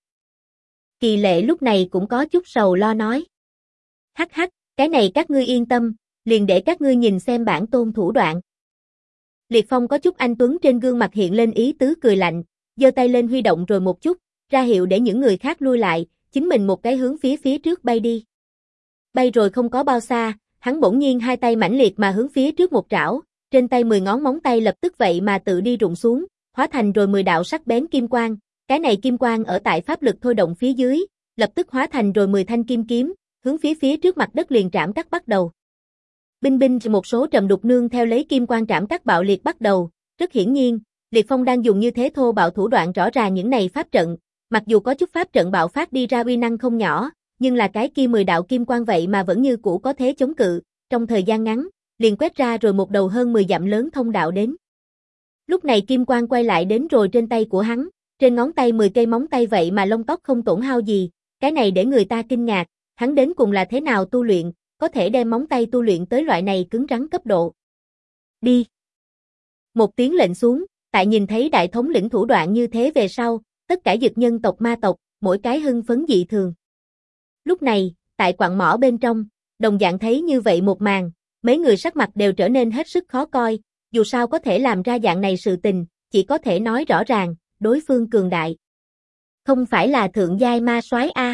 Kỳ Lệ lúc này cũng có chút sầu lo nói. Hắc hắc, cái này các ngươi yên tâm, liền để các ngươi nhìn xem bản tôn thủ đoạn. Liệt Phong có chút anh tuấn trên gương mặt hiện lên ý tứ cười lạnh, giơ tay lên huy động rồi một chút, ra hiệu để những người khác lui lại, chính mình một cái hướng phía trước bay đi. Bay rồi không có bao xa, hắn bỗng nhiên hai tay mãnh liệt mà hướng phía trước một trảo, trên tay 10 ngón móng tay lập tức vậy mà tự đi rụng xuống, hóa thành rồi 10 đạo sắc bén kim quang, cái này kim quang ở tại pháp lực thôi động phía dưới, lập tức hóa thành rồi 10 thanh kim kiếm, hướng phía trước mặt đất liền trảm cắt bắt đầu. Binh một số trầm đục nương theo lấy kim quang trảm cắt bạo liệt bắt đầu, rất hiển nhiên, Liệt Phong đang dùng như thế thô bạo thủ đoạn rõ ràng những này pháp trận, mặc dù có chút pháp trận bạo phát đi ra uy năng không nhỏ, nhưng là cái kia 10 đạo kim quang vậy mà vẫn như cũ có thế chống cự, trong thời gian ngắn, liền quét ra rồi một đầu hơn 10 dặm lớn thông đạo đến. Lúc này kim quang quay lại đến rồi trên tay của hắn, trên ngón tay 10 cây móng tay vậy mà lông tóc không tổn hao gì, cái này để người ta kinh ngạc, hắn đến cùng là thế nào tu luyện, có thể đem móng tay tu luyện tới loại này cứng rắn cấp độ. Đi! Một tiếng lệnh xuống, tại nhìn thấy đại thống lĩnh thủ đoạn như thế về sau, tất cả dực nhân tộc ma tộc, mỗi cái hưng phấn dị thường. Lúc này, tại quặng mỏ bên trong, đồng dạng thấy như vậy một màn, mấy người sắc mặt đều trở nên hết sức khó coi, dù sao có thể làm ra dạng này sự tình, chỉ có thể nói rõ ràng, đối phương cường đại. Không phải là thượng giai ma soái a.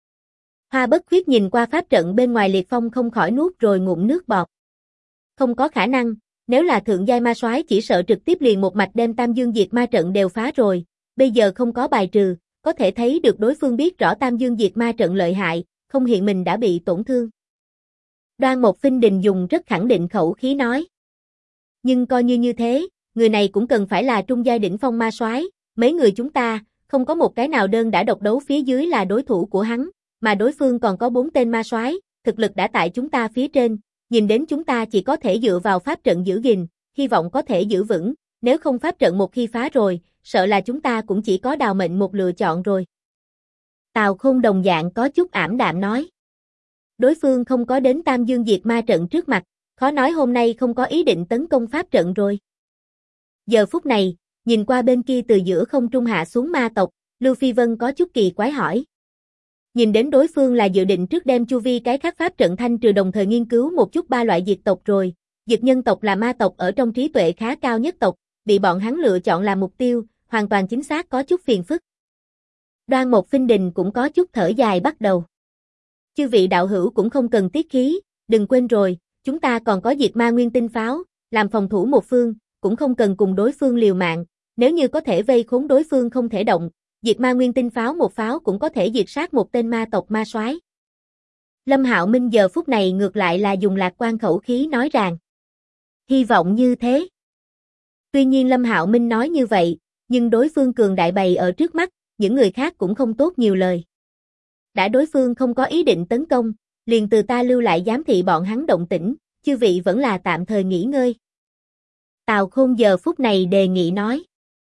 Hoa Bất Khuyết nhìn qua pháp trận bên ngoài liệt phong không khỏi nuốt rồi ngụm nước bọt. Không có khả năng, nếu là thượng giai ma soái chỉ sợ trực tiếp liền một mạch đem Tam Dương Diệt Ma trận đều phá rồi, bây giờ không có bài trừ, có thể thấy được đối phương biết rõ Tam Dương Diệt Ma trận lợi hại, không hiện mình đã bị tổn thương. Đoan Mộc Phinh Đình dùng rất khẳng định khẩu khí nói. Nhưng coi như thế, người này cũng cần phải là trung giai đỉnh phong ma soái, mấy người chúng ta, không có một cái nào đơn đã độc đấu phía dưới là đối thủ của hắn, mà đối phương còn có 4 tên ma soái, thực lực đã tại chúng ta phía trên, nhìn đến chúng ta chỉ có thể dựa vào pháp trận giữ gìn, hy vọng có thể giữ vững, nếu không pháp trận một khi phá rồi, sợ là chúng ta cũng chỉ có đào mệnh một lựa chọn rồi. Tào Khôn đồng dạng có chút ảm đạm nói. Đối phương không có đến Tam Dương Diệt Ma trận trước mặt, khó nói hôm nay không có ý định tấn công pháp trận rồi. Giờ phút này, nhìn qua bên kia từ giữa không trung hạ xuống ma tộc, Lưu Phi Vân có chút kỳ quái hỏi. Nhìn đến đối phương là dự định trước đem chu vi cái khác pháp trận thanh trừ đồng thời nghiên cứu một chút 3 loại diệt tộc rồi, Dực nhân tộc là ma tộc ở trong trí tuệ khá cao nhất tộc, bị bọn hắn lựa chọn làm mục tiêu, hoàn toàn chính xác có chút phiền phức. Đoan Mộc Phinh Đình cũng có chút thở dài bắt đầu. Chư vị đạo hữu cũng không cần tiết khí, đừng quên rồi, chúng ta còn có diệt ma nguyên tinh pháo, làm phòng thủ một phương, cũng không cần cùng đối phương liều mạng, nếu như có thể vây khốn đối phương không thể động, diệt ma nguyên tinh pháo một pháo cũng có thể diệt sát một tên ma tộc ma soái. Lâm Hạo Minh giờ phút này ngược lại là dùng lạc quan khẩu khí nói rằng. Hy vọng như thế. Tuy nhiên Lâm Hạo Minh nói như vậy, nhưng đối phương cường đại bày ở trước mắt, những người khác cũng không tốt nhiều lời. Đã đối phương không có ý định tấn công, liền từ ta lưu lại giám thị bọn hắn động tĩnh, chư vị vẫn là tạm thời nghỉ ngơi. Tào Khôn giờ phút này đề nghị nói.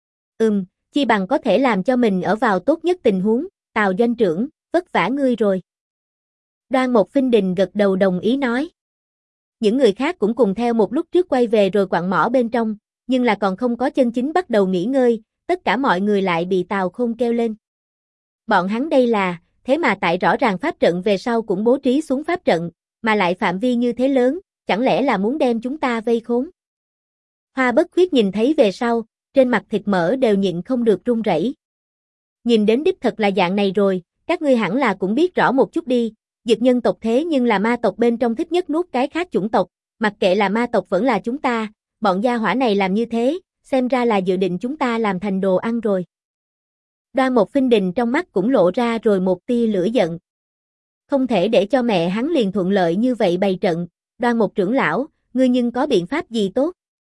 Chi bằng có thể làm cho mình ở vào tốt nhất tình huống, Tào doanh trưởng, vất vả ngươi rồi. Đoan Mộc Phinh Đình gật đầu đồng ý nói. Những người khác cũng cùng theo một lúc trước quay về rồi quặng mỏ bên trong, nhưng là còn không có chân chính bắt đầu nghỉ ngơi, tất cả mọi người lại bị Tào Khôn kêu lên. Bọn hắn đây là, thế mà tại rõ ràng pháp trận về sau cũng bố trí xuống pháp trận, mà lại phạm vi như thế lớn, chẳng lẽ là muốn đem chúng ta vây khốn. Hoa Bất Khuyết nhìn thấy về sau, trên mặt thịt mỡ đều nhịn không được run rẩy. Nhìn đến đích thật là dạng này rồi, các ngươi hẳn là cũng biết rõ một chút đi, Dực nhân tộc thế nhưng là ma tộc bên trong thích nhất nuốt cái khác chủng tộc, mặc kệ là ma tộc vẫn là chúng ta, bọn gia hỏa này làm như thế, xem ra là dự định chúng ta làm thành đồ ăn rồi. Đoan Mộc Phinh Đình trong mắt cũng lộ ra rồi một tia lửa giận. Không thể để cho mẹ hắn liền thuận lợi như vậy bày trận, Đoan Mộc trưởng lão, ngươi nhưng có biện pháp gì tốt?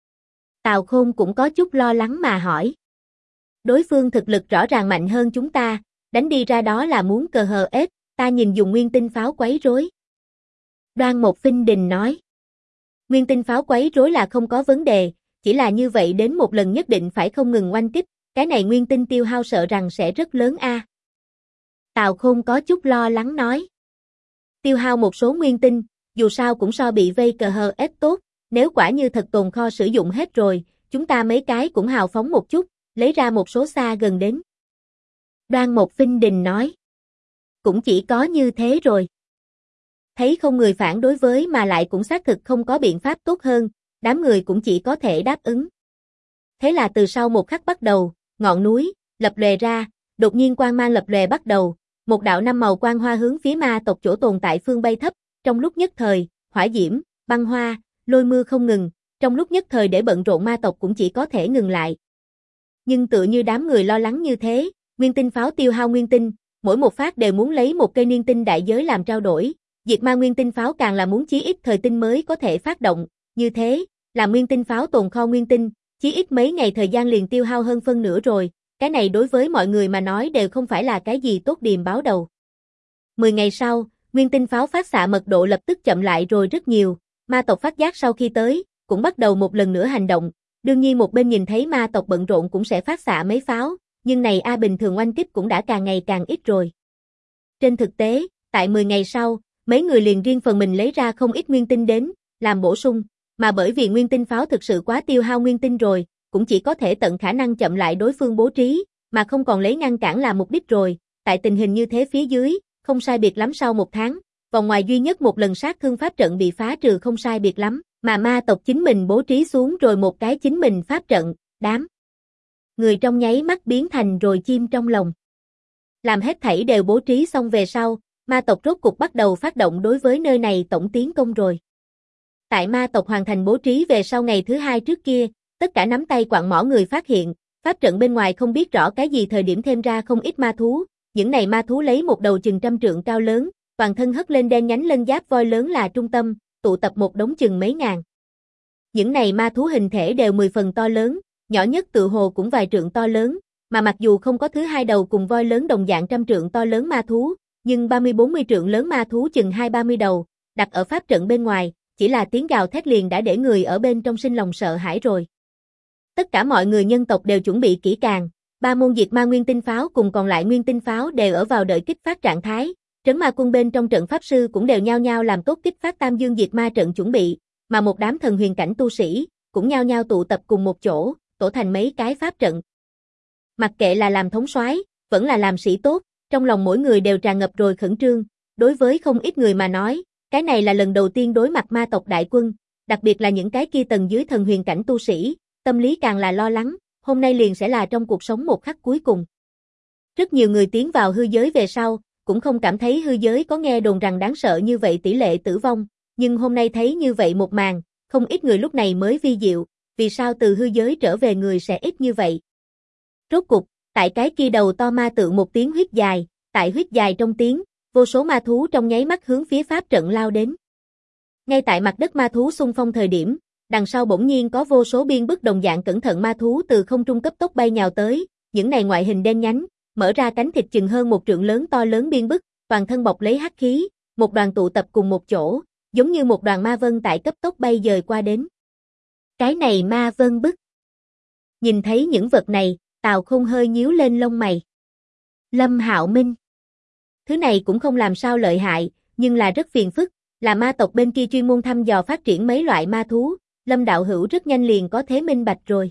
Tào Khôn cũng có chút lo lắng mà hỏi. Đối phương thực lực rõ ràng mạnh hơn chúng ta, đánh đi ra đó là muốn cờ hờ ết, ta nhìn dùng nguyên tinh pháo quấy rối. Đoan Mộc Phinh Đình nói. Nguyên tinh pháo quấy rối là không có vấn đề, chỉ là như vậy đến một lần nhất định phải không ngừng oanh kích, cái này nguyên tinh tiêu hao sợ rằng sẽ rất lớn a. Tào Khôn có chút lo lắng nói. Tiêu hao một số nguyên tinh, dù sao cũng so bị vây cờ hờ ết tốt, nếu quả như thật tồn kho sử dụng hết rồi, chúng ta mấy cái cũng hào phóng một chút, lấy ra một số xa gần đến. Đoan Mộc Phinh Đình nói. Cũng chỉ có như thế rồi. Thấy không người phản đối với mà lại cũng xác thực không có biện pháp tốt hơn, đám người cũng chỉ có thể đáp ứng. Thế là từ sau một khắc bắt đầu, ngọn núi, lập lòe ra, đột nhiên quang mang lập lòe bắt đầu, một đạo 5 màu quang hoa hướng phía ma tộc chỗ tồn tại phương bay thấp, trong lúc nhất thời, hỏa diễm, băng hoa, lôi mưa không ngừng, trong lúc nhất thời để bận rộn ma tộc cũng chỉ có thể ngừng lại. Nhưng tựa như đám người lo lắng như thế, nguyên tinh pháo tiêu hao nguyên tinh, mỗi một phát đều muốn lấy một cây niên tinh đại giới làm trao đổi, diệt ma nguyên tinh pháo càng là muốn chí ít thời tinh mới có thể phát động, như thế, làm nguyên tinh pháo tồn kho nguyên tinh, chí ít mấy ngày thời gian liền tiêu hao hơn phân nửa rồi, cái này đối với mọi người mà nói đều không phải là cái gì tốt điềm báo đầu. 10 ngày sau, nguyên tinh pháo phát xạ mật độ lập tức chậm lại rồi rất nhiều, ma tộc phát giác sau khi tới, cũng bắt đầu một lần nữa hành động, đương nhiên một bên nhìn thấy ma tộc bận rộn cũng sẽ phát xạ mấy pháo, nhưng này bình thường oanh kích cũng đã càng ngày càng ít rồi. Trên thực tế, tại 10 ngày sau, mấy người liền riêng phần mình lấy ra không ít nguyên tinh đến, làm bổ sung, mà bởi vì nguyên tinh pháo thực sự quá tiêu hao nguyên tinh rồi, cũng chỉ có thể tận khả năng chậm lại đối phương bố trí, mà không còn lấy ngăn cản là mục đích rồi, tại tình hình như thế phía dưới, không sai biệt lắm sau 1 tháng, vòng ngoài duy nhất một lần sát thương pháp trận bị phá trừ không sai biệt lắm, mà ma tộc chính mình bố trí xuống rồi một cái chính mình pháp trận, đám người trong nháy mắt biến thành rồi chim trong lồng. Làm hết thảy đều bố trí xong về sau, ma tộc rốt cục bắt đầu phát động đối với nơi này tổng tiến công rồi. Tại ma tộc hoàn thành bố trí về sau ngày thứ 2 trước kia, tất cả nắm tay quặng mỏ người phát hiện, pháp trận bên ngoài không biết rõ cái gì thời điểm thêm ra không ít ma thú, những này ma thú lấy một đầu chừng 100 trượng cao lớn, toàn thân hất lên đen nhánh lân giáp voi lớn là trung tâm, tụ tập một đống chừng mấy ngàn. Những này ma thú hình thể đều 10 phần to lớn, nhỏ nhất tự hồ cũng vài trượng to lớn, mà mặc dù không có thứ 2 đầu cùng voi lớn đồng dạng 100 trượng to lớn ma thú, nhưng 30-40 trượng lớn ma thú chừng 2-30 đầu, đặt ở pháp trận bên ngoài, chỉ là tiếng gào thét liền đã để người ở bên trong sinh lòng sợ hãi rồi. Tất cả mọi người nhân tộc đều chuẩn bị kỹ càng, 3 môn diệt ma nguyên tinh pháo cùng còn lại nguyên tinh pháo đều ở vào đợi kích phát trạng thái, trấn ma quân bên trong trận pháp sư cũng đều nhao nhao làm tốt kích phát tam dương diệt ma trận chuẩn bị, mà một đám thần huyền cảnh tu sĩ cũng nhao nhao tụ tập cùng một chỗ, tổ thành mấy cái pháp trận. Mặc kệ là làm thống soái, vẫn là làm sĩ tốt, trong lòng mỗi người đều tràn ngập rồi khẩn trương, đối với không ít người mà nói, cái này là lần đầu tiên đối mặt ma tộc đại quân, đặc biệt là những cái kia tầng dưới thần huyền cảnh tu sĩ, tâm lý càng là lo lắng, hôm nay liền sẽ là trong cuộc sống một khắc cuối cùng. Rất nhiều người tiến vào hư giới về sau, cũng không cảm thấy hư giới có nghe đồn rằng đáng sợ như vậy tỷ lệ tử vong, nhưng hôm nay thấy như vậy một màn, không ít người lúc này mới vi diệu, vì sao từ hư giới trở về người sẽ ít như vậy. Rốt cục, tại cái kia đầu to ma tượng một tiếng huyết dài, tại huyết dài trong tiếng, vô số ma thú trong nháy mắt hướng phía pháp trận lao đến. Ngay tại mặt đất ma thú xung phong thời điểm, đằng sau bỗng nhiên có vô số biên bức đồng dạng cẩn thận ma thú từ không trung cấp tốc bay nhào tới, những này ngoại hình đen nhánh, mở ra cánh thịt chừng hơn 1 trượng lớn to lớn biên bức, toàn thân bọc lấy hắc khí, một đoàn tụ tập cùng một chỗ, giống như một đoàn ma vân tại cấp tốc bay dời qua đến. Cái này ma vân bức. Nhìn thấy những vật này, Tào Khôn hơi nhíu lên lông mày. Lâm Hạo Minh. Thứ này cũng không làm sao lợi hại, nhưng là rất phiền phức, là ma tộc bên kia chuyên môn thăm dò phát triển mấy loại ma thú, Lâm đạo hữu rất nhanh liền có thế minh bạch rồi.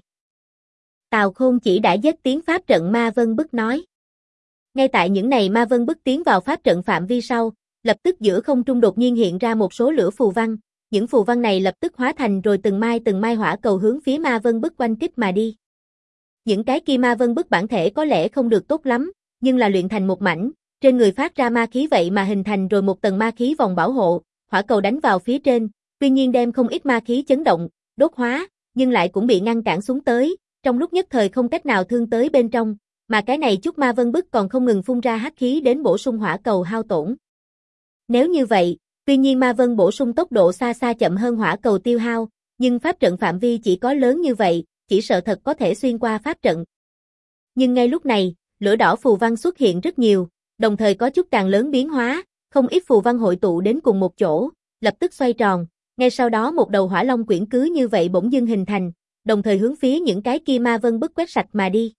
Tào Khôn chỉ đã dứt tiếng pháp trận ma vân bức nói. Ngay tại những này ma vân bức tiến vào pháp trận phạm vi sau, lập tức giữa không trung đột nhiên hiện ra một số lửa phù văn, những phù văn này lập tức hóa thành rồi từng mai hỏa cầu hướng phía ma vân bức quanh kích mà đi. Những cái kia ma vân bức bản thể có lẽ không được tốt lắm, nhưng là luyện thành một mảnh, trên người phát ra ma khí vậy mà hình thành rồi một tầng ma khí vòng bảo hộ, hỏa cầu đánh vào phía trên, tuy nhiên đem không ít ma khí chấn động, đốt hóa, nhưng lại cũng bị ngăn cản xuống tới, trong lúc nhất thời không cách nào thương tới bên trong, mà cái này chút ma vân bức còn không ngừng phun ra hắc khí đến bổ sung hỏa cầu hao tổn. Nếu như vậy, tuy nhiên ma vân bổ sung tốc độ xa xa chậm hơn hỏa cầu tiêu hao, nhưng pháp trận phạm vi chỉ có lớn như vậy, chỉ sợ thật có thể xuyên qua pháp trận. Nhưng ngay lúc này, lửa đỏ phù văn xuất hiện rất nhiều, đồng thời có chút càng lớn biến hóa, không ít phù văn hội tụ đến cùng một chỗ, lập tức xoay tròn, ngay sau đó một đầu hỏa long quyển cứ như vậy bỗng dưng hình thành, đồng thời hướng phía những cái kia ma vân bức quét sạch mà đi.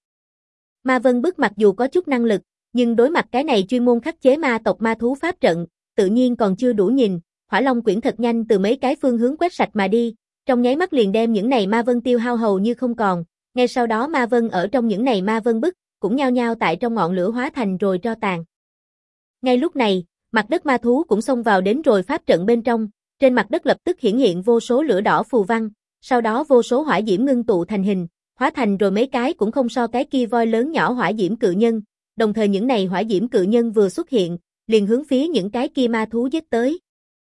Ma vân bức mặc dù có chút năng lực, nhưng đối mặt cái này chuyên môn khắc chế ma tộc ma thú pháp trận, tự nhiên còn chưa đủ nhìn, hỏa long quyển thật nhanh từ mấy cái phương hướng quét sạch mà đi, trong nháy mắt liền đem những này ma vân tiêu hao hầu như không còn, ngay sau đó ma vân ở trong những này ma vân bức, cũng nhao nhao tại trong ngọn lửa hóa thành rồi tro tàn. Ngay lúc này, mặt đất ma thú cũng xông vào đến rồi pháp trận bên trong, trên mặt đất lập tức hiển hiện vô số lửa đỏ phù văn, sau đó vô số hỏa diễm ngưng tụ thành hình, hóa thành rồi mấy cái cũng không so cái kia voi lớn nhỏ hỏa diễm cự nhân, đồng thời những này hỏa diễm cự nhân vừa xuất hiện, liền hướng phía những cái kia ma thú giết tới.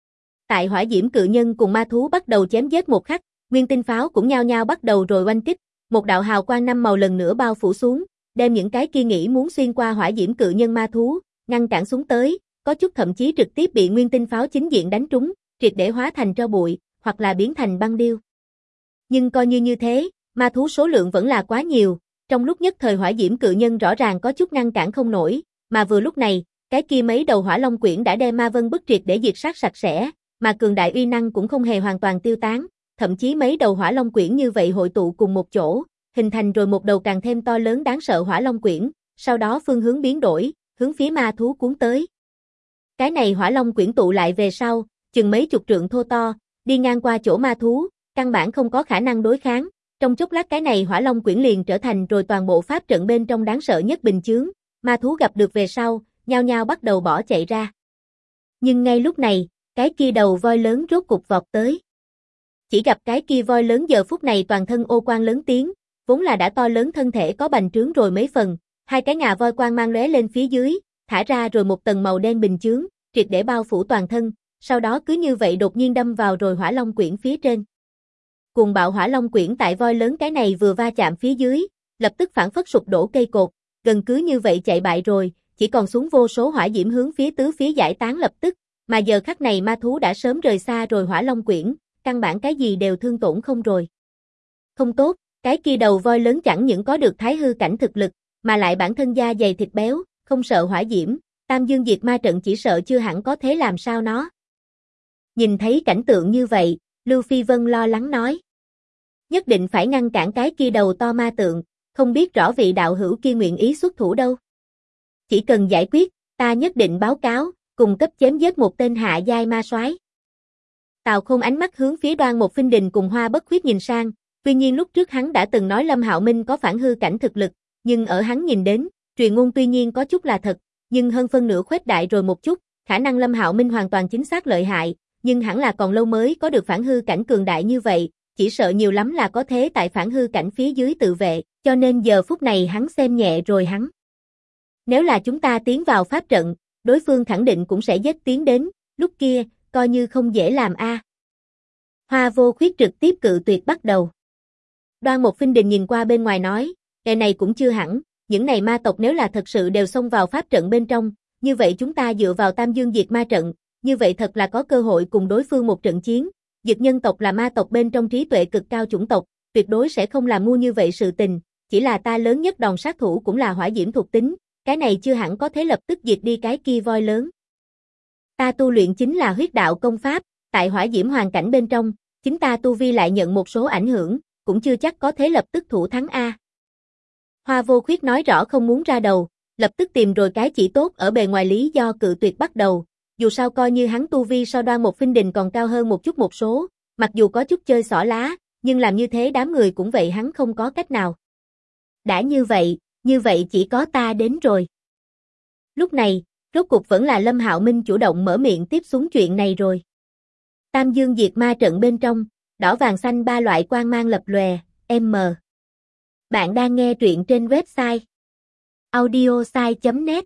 Tại hỏa diễm cự nhân cùng ma thú bắt đầu chém giết một khắc, nguyên tinh pháo cũng nhao nhao bắt đầu rồi oanh kích, một đạo hào quang 5 màu lần nữa bao phủ xuống, đem những cái kia nghĩ muốn xuyên qua hỏa diễm cự nhân ma thú, ngăn cản xuống tới, có chút thậm chí trực tiếp bị nguyên tinh pháo chính diện đánh trúng, triệt để hóa thành tro bụi, hoặc là biến thành băng điêu. Nhưng coi như thế, ma thú số lượng vẫn là quá nhiều, trong lúc nhất thời hỏa diễm cự nhân rõ ràng có chút ngăn cản không nổi, mà vừa lúc này, cái kia mấy đầu hỏa long quyển đã đem ma vân bức triệt để diệt sát sạch sẽ, mà cường đại uy năng cũng không hề hoàn toàn tiêu tán, thậm chí mấy đầu hỏa long quyển như vậy hội tụ cùng một chỗ, hình thành rồi một đầu càng thêm to lớn đáng sợ hỏa long quyển, sau đó phương hướng biến đổi, hướng phía ma thú cuốn tới. Cái này hỏa long quyển tụ lại về sau, chừng mấy chục trượng thô to, đi ngang qua chỗ ma thú, căn bản không có khả năng đối kháng, Trong chốc lát cái này Hỏa Long Quyển liền trở thành rồi toàn bộ pháp trận bên trong đáng sợ nhất bình chướng, ma thú gặp được về sau, nhao nhao bắt đầu bỏ chạy ra. Nhưng ngay lúc này, cái kia đầu voi lớn rốt cục vọt tới. Chỉ gặp cái kia voi lớn giờ phút này toàn thân ô quang lớn tiếng, vốn là đã to lớn thân thể có bành trướng rồi mấy phần, hai cái ngà voi quang mang lóe lên phía dưới, thả ra rồi một tầng màu đen bình chướng, triệt để bao phủ toàn thân, sau đó cứ như vậy đột nhiên đâm vào rồi Hỏa Long Quyển phía trên. Cuồng bạo Hỏa Long Quyển tại voi lớn cái này vừa va chạm phía dưới, lập tức phản phất sụp đổ cây cột, gần cứ như vậy chạy bại rồi, chỉ còn xuống vô số hỏa diễm hướng phía tứ phía giải tán lập tức, mà giờ khắc này ma thú đã sớm rời xa rồi Hỏa Long Quyển, căn bản cái gì đều thương tổn không rồi. Không tốt, cái kia đầu voi lớn chẳng những có được thái hư cảnh thực lực, mà lại bản thân da dày thịt béo, không sợ hỏa diễm, Tam Dương Diệt Ma Trận chỉ sợ chưa hẳn có thế làm sao nó. Nhìn thấy cảnh tượng như vậy, Lưu Phi Vân lo lắng nói. Nhất định phải ngăn cản cái kia đầu to ma tượng, không biết rõ vị đạo hữu kia nguyện ý xuất thủ đâu. Chỉ cần giải quyết, ta nhất định báo cáo, cùng cấp chém giết một tên hạ giai ma soái. Tào Khôn ánh mắt hướng phía Đoan Một Phinh Đình cùng Hoa Bất Khuyết nhìn sang, tuy nhiên lúc trước hắn đã từng nói Lâm Hạo Minh có phản hư cảnh thực lực, nhưng ở hắn nhìn đến, truyền ngôn tuy nhiên có chút là thật, nhưng hơn phân nửa khuếch đại rồi một chút, khả năng Lâm Hạo Minh hoàn toàn chính xác lợi hại, nhưng hẳn là còn lâu mới có được phản hư cảnh cường đại như vậy, chỉ sợ nhiều lắm là có thế tại phản hư cảnh phía dưới tự vệ, cho nên giờ phút này hắn xem nhẹ rồi hắn. Nếu là chúng ta tiến vào pháp trận, đối phương khẳng định cũng sẽ giết tiến đến, lúc kia, coi như không dễ làm a. Hoa Vô Khuyết trực tiếp cự tuyệt bắt đầu. Đoan Một Phinh Đình nhìn qua bên ngoài nói, ngày này cũng chưa hẳn, những này ma tộc nếu là thật sự đều xông vào pháp trận bên trong, như vậy chúng ta dựa vào Tam Dương Diệt Ma Trận, như vậy thật là có cơ hội cùng đối phương một trận chiến. Dực nhân tộc là ma tộc bên trong trí tuệ cực cao chủng tộc, tuyệt đối sẽ không làm ngu như vậy sự tình, chỉ là ta lớn nhất đòn sát thủ cũng là hỏa diễm thuộc tính, cái này chưa hẳn có thể lập tức diệt đi cái kia voi lớn. Ta tu luyện chính là huyết đạo công pháp, tại hỏa diễm hoàn cảnh bên trong, chính ta tu vi lại nhận một số ảnh hưởng, cũng chưa chắc có thể lập tức thủ thắng a. Hoa Vô Khuyết nói rõ không muốn ra đầu, lập tức tìm rồi cái chỉ tốt ở bề ngoài lý do cự tuyệt bắt đầu, dù sao coi như hắn tu vi so Đoan Một Phinh Đình còn cao hơn một chút một số, mặc dù có chút chơi xỏ lá, nhưng làm như thế đám người cũng vậy hắn không có cách nào. Đã như vậy chỉ có ta đến rồi. Lúc này, rốt cuộc vẫn là Lâm Hạo Minh chủ động mở miệng tiếp xuống chuyện này rồi. Tam Dương Diệt Ma Trận bên trong, đỏ vàng xanh ba loại quang mang lập lòe, M. Bạn đang nghe truyện trên website audiosai.net.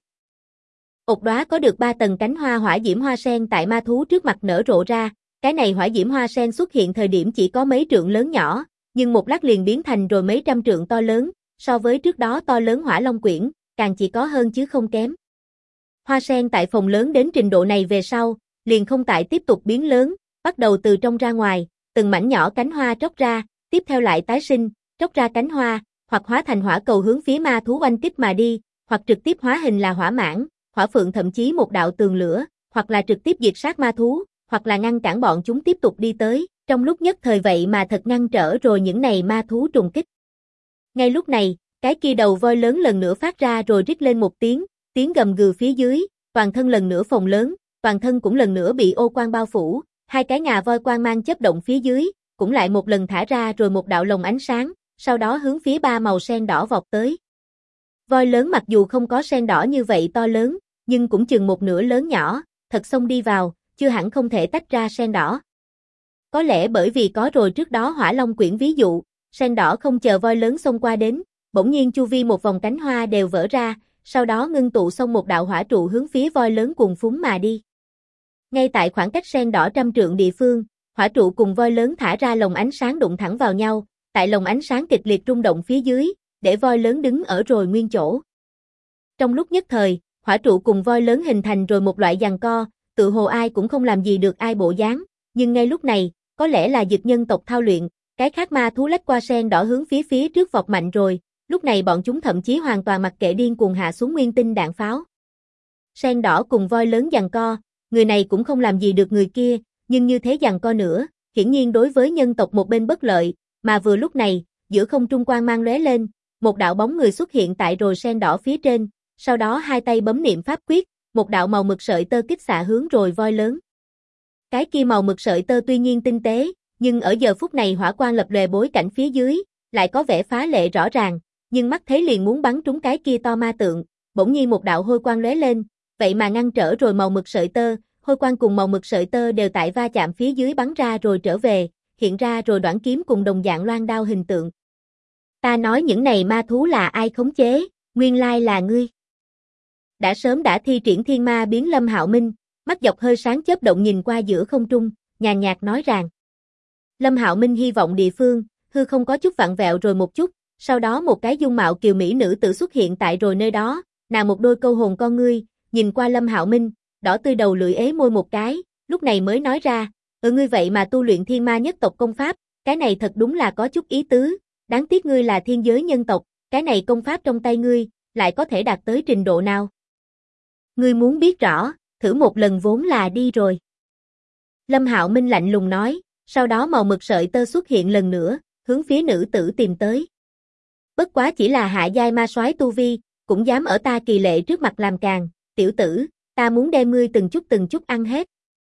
Ột đóa có được 3 tầng cánh hoa hỏa diễm hoa sen tại ma thú trước mặt nở rộ ra, cái này hỏa diễm hoa sen xuất hiện thời điểm chỉ có mấy trượng lớn nhỏ, nhưng một lát liền biến thành rồi mấy trăm trượng to lớn, so với trước đó to lớn Hỏa Long Quyển, càng chỉ có hơn chứ không kém. Hoa sen tại phòng lớn đến trình độ này về sau, liền không tại tiếp tục biến lớn, bắt đầu từ trong ra ngoài, từng mảnh nhỏ cánh hoa tróc ra, tiếp theo lại tái sinh, tróc ra cánh hoa, hoặc hóa thành hỏa cầu hướng phía ma thú oanh kích mà đi, hoặc trực tiếp hóa hình là hỏa mãng, hỏa phượng thậm chí một đạo tường lửa, hoặc là trực tiếp diệt sát ma thú, hoặc là ngăn cản bọn chúng tiếp tục đi tới, trong lúc nhất thời vậy mà thật ngăn trở rồi những này ma thú trùng kích. Ngay lúc này, cái kia đầu voi lớn lần nữa phát ra rồi rít lên một tiếng, tiếng gầm gừ phía dưới, toàn thân lần nữa phồng lớn, toàn thân cũng lần nữa bị ô quang bao phủ, hai cái ngà voi quang mang chớp động phía dưới, cũng lại một lần thả ra rồi một đạo lồng ánh sáng, sau đó hướng phía ba màu sen đỏ vọt tới. Voi lớn mặc dù không có sen đỏ như vậy to lớn, nhưng cũng chừng một nửa lớn nhỏ, thật xông đi vào, chưa hẳn không thể tách ra sen đỏ. Có lẽ bởi vì có rồi trước đó Hỏa Long Quyển ví dụ, sen đỏ không chờ voi lớn xông qua đến, bỗng nhiên chu vi một vòng cánh hoa đều vỡ ra, sau đó ngưng tụ xong một đạo hỏa trụ hướng phía voi lớn cuồng phúng mà đi. Ngay tại khoảng cách sen đỏ 100 trượng địa phương, hỏa trụ cùng voi lớn thả ra lồng ánh sáng đụng thẳng vào nhau, tại lồng ánh sáng kịch liệt rung động phía dưới, để voi lớn đứng ở rồi nguyên chỗ. Trong lúc nhất thời, hỏa trụ cùng voi lớn hình thành rồi một loại giằng co, tự hồ ai cũng không làm gì được ai bộ dáng, nhưng ngay lúc này, có lẽ là dực nhân tộc thao luyện, cái khác ma thú lách qua sen đỏ hướng phía trước vọt mạnh rồi, lúc này bọn chúng thậm chí hoàn toàn mặc kệ điên cuồng hạ xuống nguyên tinh đạn pháo. Sen đỏ cùng voi lớn giằng co, người này cũng không làm gì được người kia, nhưng như thế giằng co nữa, hiển nhiên đối với nhân tộc một bên bất lợi, mà vừa lúc này, giữa không trung quang mang lóe lên, một đạo bóng người xuất hiện tại rồi sen đỏ phía trên, sau đó hai tay bấm niệm pháp quyết, một đạo màu mực sợi tơ kích xạ hướng rồi voi lớn. Cái kia màu mực sợi tơ tuy nhiên tinh tế, nhưng ở giờ phút này hỏa quang lập lòe bối cảnh phía dưới, lại có vẻ phá lệ rõ ràng, nhưng mắt thấy liền muốn bắn trúng cái kia to ma tượng, bỗng nhiên một đạo hôi quang lóe lên, vậy mà ngăn trở rồi màu mực sợi tơ, hôi quang cùng màu mực sợi tơ đều tại va chạm phía dưới bắn ra rồi trở về, hiện ra rồi đoạn kiếm cùng đồng dạng loan đao hình tượng. Ta nói những này ma thú là ai khống chế, nguyên lai là ngươi. Đã sớm đã thi triển thiên ma biến Lâm Hạo Minh, mắt dọc hơi sáng chớp động nhìn qua giữa không trung, nhàn nhạt nói rằng. Lâm Hạo Minh hy vọng địa phương, hư không có chút vặn vẹo rồi một chút, sau đó một cái dung mạo kiều mỹ nữ tử xuất hiện tại rồi nơi đó, nàng một đôi câu hồn con ngươi, nhìn qua Lâm Hạo Minh, đỏ tươi đầu lưỡi ế môi một cái, lúc này mới nói ra, ngươi vậy mà tu luyện thiên ma nhất tộc công pháp, cái này thật đúng là có chút ý tứ, đáng tiếc ngươi là thiên giới nhân tộc, cái này công pháp trong tay ngươi, lại có thể đạt tới trình độ nào? Ngươi muốn biết rõ, thử một lần vốn là đi rồi. Lâm Hạo Minh lạnh lùng nói, sau đó màu mực sợi tơ xuất hiện lần nữa, hướng phía nữ tử tìm tới. Bất quá chỉ là hạ giai ma soái tu vi, cũng dám ở ta Kỳ Lệ trước mặt làm càn, tiểu tử, ta muốn đem ngươi từng chút ăn hết.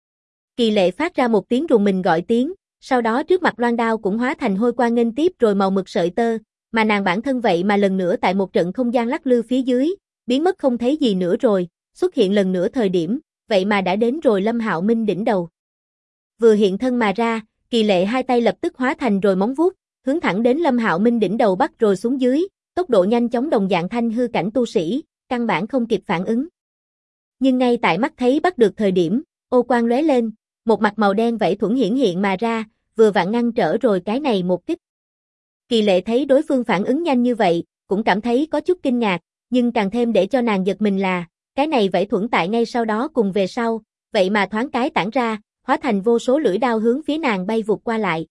Kỳ Lệ phát ra một tiếng rùng mình gọi tiếng, sau đó trước mặt loan đao cũng hóa thành hôi quang nghênh tiếp rồi màu mực sợi tơ, mà nàng bản thân vậy mà lần nữa tại một trận không gian lắc lư phía dưới, biến mất không thấy gì nữa rồi, xuất hiện lần nữa thời điểm, vậy mà đã đến rồi Lâm Hạo Minh đỉnh đầu. Vừa hiện thân mà ra, Kỳ Lệ hai tay lập tức hóa thành rồi móng vuốt, hướng thẳng đến Lâm Hạo Minh đỉnh đầu bắt rồi xuống dưới, tốc độ nhanh chóng đồng dạng thanh hư cảnh tu sĩ, căn bản không kịp phản ứng. Nhưng ngay tại mắt thấy bắt được thời điểm, ô quang lóe lên, một mặt màu đen vẫy thuẫn hiển hiện mà ra, vừa vặn ngăn trở rồi cái này một kích. Kỳ Lệ thấy đối phương phản ứng nhanh như vậy, cũng cảm thấy có chút kinh ngạc, nhưng càng thêm để cho nàng giật mình là, cái này vẫy thuẫn tại ngay sau đó cùng về sau, vậy mà thoáng cái tản ra, hóa thành vô số lưỡi đao hướng phía nàng bay vụt qua lại.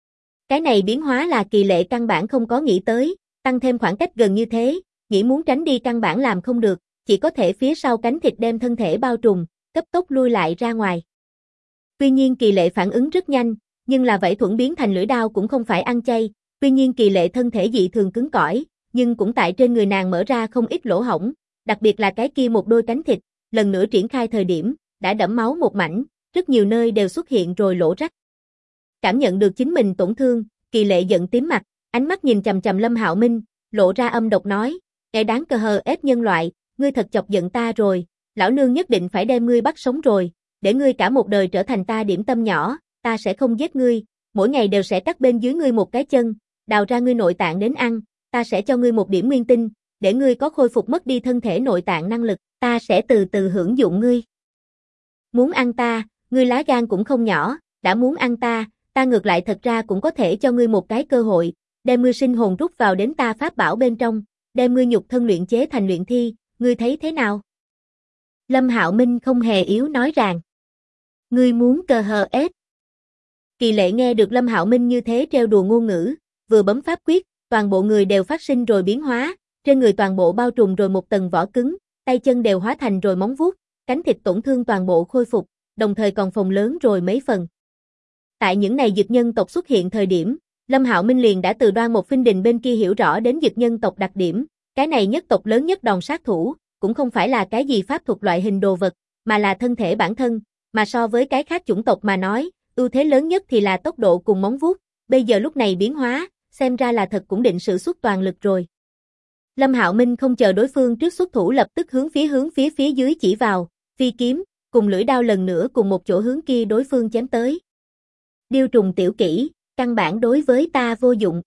Cái này biến hóa là Kỳ Lệ căn bản không có nghĩ tới, tăng thêm khoảng cách gần như thế, nghĩ muốn tránh đi căn bản làm không được, chỉ có thể phía sau cánh thịt đem thân thể bao trùm, cấp tốc lui lại ra ngoài. Tuy nhiên Kỳ Lệ phản ứng rất nhanh, nhưng là vẫy thuẫn biến thành lưỡi đao cũng không phải ăn chay, tuy nhiên Kỳ Lệ thân thể dị thường cứng cỏi, nhưng cũng tại trên người nàng mở ra không ít lỗ hổng, đặc biệt là cái kia một đôi cánh thịt, lần nữa triển khai thời điểm, đã đẫm máu một mảnh, rất nhiều nơi đều xuất hiện rồi lỗ rách. Cảm nhận được chính mình tổn thương, Kỳ Lệ giận tím mặt, ánh mắt nhìn chằm chằm Lâm Hạo Minh, lộ ra âm độc nói, kẻ đáng cờ hờ ép nhân loại, ngươi thật chọc giận ta rồi, lão nương nhất định phải đem ngươi bắt sống rồi, để ngươi cả một đời trở thành ta điểm tâm nhỏ, ta sẽ không giết ngươi, mỗi ngày đều sẽ cắt bên dưới ngươi một cái chân, đào ra ngươi nội tạng đến ăn, ta sẽ cho ngươi một điểm nguyên tinh, để ngươi có khôi phục mất đi thân thể nội tạng năng lực, ta sẽ từ từ hưởng dụng ngươi. Muốn ăn ta, ngươi lá gan cũng không nhỏ, đã muốn ăn ta, ta ngược lại thật ra cũng có thể cho ngươi một cái cơ hội, đem ngươi sinh hồn rút vào đến ta pháp bảo bên trong, đem ngươi nhục thân luyện chế thành luyện thi, ngươi thấy thế nào? Lâm Hạo Minh không hề yếu nói rằng, ngươi muốn cờ hờ ép. Kỳ Lệ nghe được Lâm Hạo Minh như thế trêu đùa ngôn ngữ, vừa bấm pháp quyết, toàn bộ người đều phát sinh rồi biến hóa, trên người toàn bộ bao trùm rồi một tầng vỏ cứng, tay chân đều hóa thành rồi móng vuốt, cánh thịt tổn thương toàn bộ khôi phục, đồng thời còn phồng lớn rồi mấy phần. Tại những này dực nhân tộc xuất hiện thời điểm, Lâm Hạo Minh liền đã từ Đoan một Phinh Đình bên kia hiểu rõ đến dực nhân tộc đặc điểm, cái này nhất tộc lớn nhất đòn sát thủ, cũng không phải là cái gì pháp thuật loại hình đồ vật, mà là thân thể bản thân, mà so với cái khác chủng tộc mà nói, ưu thế lớn nhất thì là tốc độ cùng móng vuốt, bây giờ lúc này biến hóa, xem ra là thật cũng định sử xuất toàn lực rồi. Lâm Hạo Minh không chờ đối phương trước xuất thủ lập tức hướng phía dưới chỉ vào, phi kiếm, cùng lưỡi đao lần nữa cùng một chỗ hướng kia đối phương chém tới. Điêu trùng tiểu kỹ, căn bản đối với ta vô dụng.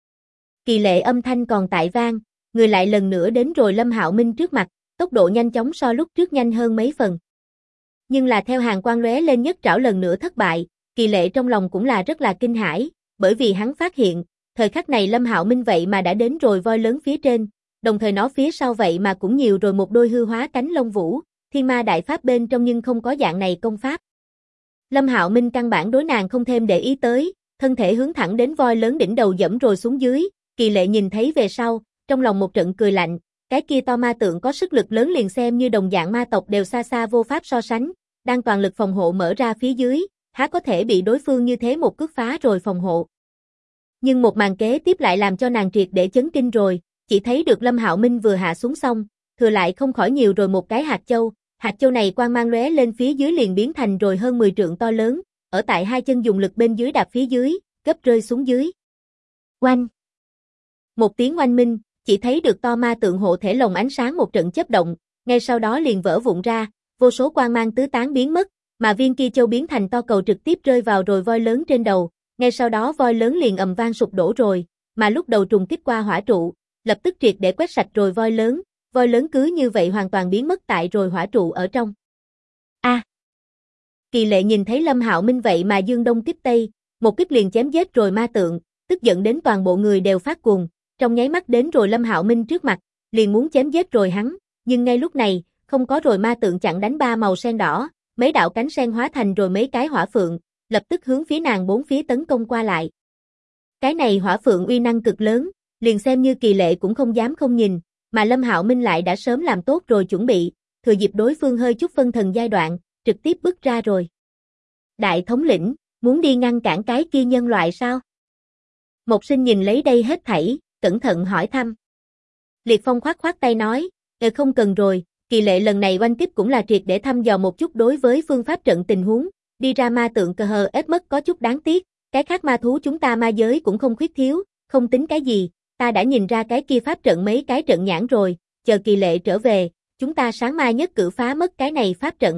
Kỳ Lệ âm thanh còn tại vang, người lại lần nữa đến rồi Lâm Hạo Minh trước mặt, tốc độ nhanh chóng so lúc trước nhanh hơn mấy phần. Nhưng là theo hàng quang lóe lên nhất trảo lần nữa thất bại, Kỳ Lệ trong lòng cũng là rất là kinh hãi, bởi vì hắn phát hiện, thời khắc này Lâm Hạo Minh vậy mà đã đến rồi voi lớn phía trên, đồng thời nó phía sau vậy mà cũng nhiều rồi một đôi hư hóa cánh lông vũ, thiên ma đại pháp bên trong nhưng không có dạng này công pháp. Lâm Hạo Minh căn bản đối nàng không thêm để ý tới, thân thể hướng thẳng đến voi lớn đỉnh đầu dẫm rồi xuống dưới, Kỳ Lệ nhìn thấy về sau, trong lòng một trận cười lạnh, cái kia to ma tượng có sức lực lớn liền xem như đồng dạng ma tộc đều xa xa vô pháp so sánh, đang toàn lực phòng hộ mở ra phía dưới, há có thể bị đối phương như thế một cước phá rồi phòng hộ. Nhưng một màn kế tiếp lại làm cho nàng triệt để chấn kinh rồi, chỉ thấy được Lâm Hạo Minh vừa hạ xuống xong, thừa lại không khỏi nhiều rồi một cái hạt châu này quang mang lóe lên phía dưới liền biến thành rồi hơn 10 trượng to lớn, ở tại hai chân dùng lực bên dưới đạp phía dưới, gấp rơi xuống dưới. Oanh! Một tiếng oanh minh, chỉ thấy được to ma tượng hộ thể lồng ánh sáng một trận chớp động, ngay sau đó liền vỡ vụn ra, vô số quang mang tứ tán biến mất, mà viên kia châu biến thành to cầu trực tiếp rơi vào rồi voi lớn trên đầu, ngay sau đó voi lớn liền ầm vang sụp đổ rồi, mà lúc đầu trùng kích qua hỏa trụ, lập tức triệt để quét sạch rồi voi lớn cứ như vậy hoàn toàn biến mất tại rồi hỏa trụ ở trong. Kỳ Lệ nhìn thấy Lâm Hạo Minh vậy mà dương đông kích tây, một kích liền chém giết rồi ma tượng, tức giận đến toàn bộ người đều phát cuồng, trong nháy mắt đến rồi Lâm Hạo Minh trước mặt, liền muốn chém giết rồi hắn, nhưng ngay lúc này, không có rồi ma tượng chặn đánh ba màu sen đỏ, mấy đạo cánh sen hóa thành rồi mấy cái hỏa phượng, lập tức hướng phía nàng bốn phía tấn công qua lại. Cái này hỏa phượng uy năng cực lớn, liền xem như Kỳ Lệ cũng không dám không nhìn, mà Lâm Hạo Minh lại đã sớm làm tốt rồi chuẩn bị, thừa dịp đối phương hơi chút phân thần giai đoạn, trực tiếp bước ra rồi. Đại thống lĩnh, muốn đi ngăn cản cái kia nhân loại sao? Mộc Sinh nhìn lấy đây hết thảy, cẩn thận hỏi thăm. Liệt Phong khoát khoát tay nói, không cần rồi, Kỳ Lệ lần này oanh kích cũng là triệt để thăm dò một chút đối với phương pháp trận tình huống, đi ra ma tượng cờ hờ ép mất có chút đáng tiếc, cái khác ma thú chúng ta ma giới cũng không khuyết thiếu, không tính cái gì, ta đã nhìn ra cái kia pháp trận mấy cái trận nhãn rồi, chờ Kỳ Lệ trở về, chúng ta sáng mai nhất cử phá mất cái này pháp trận.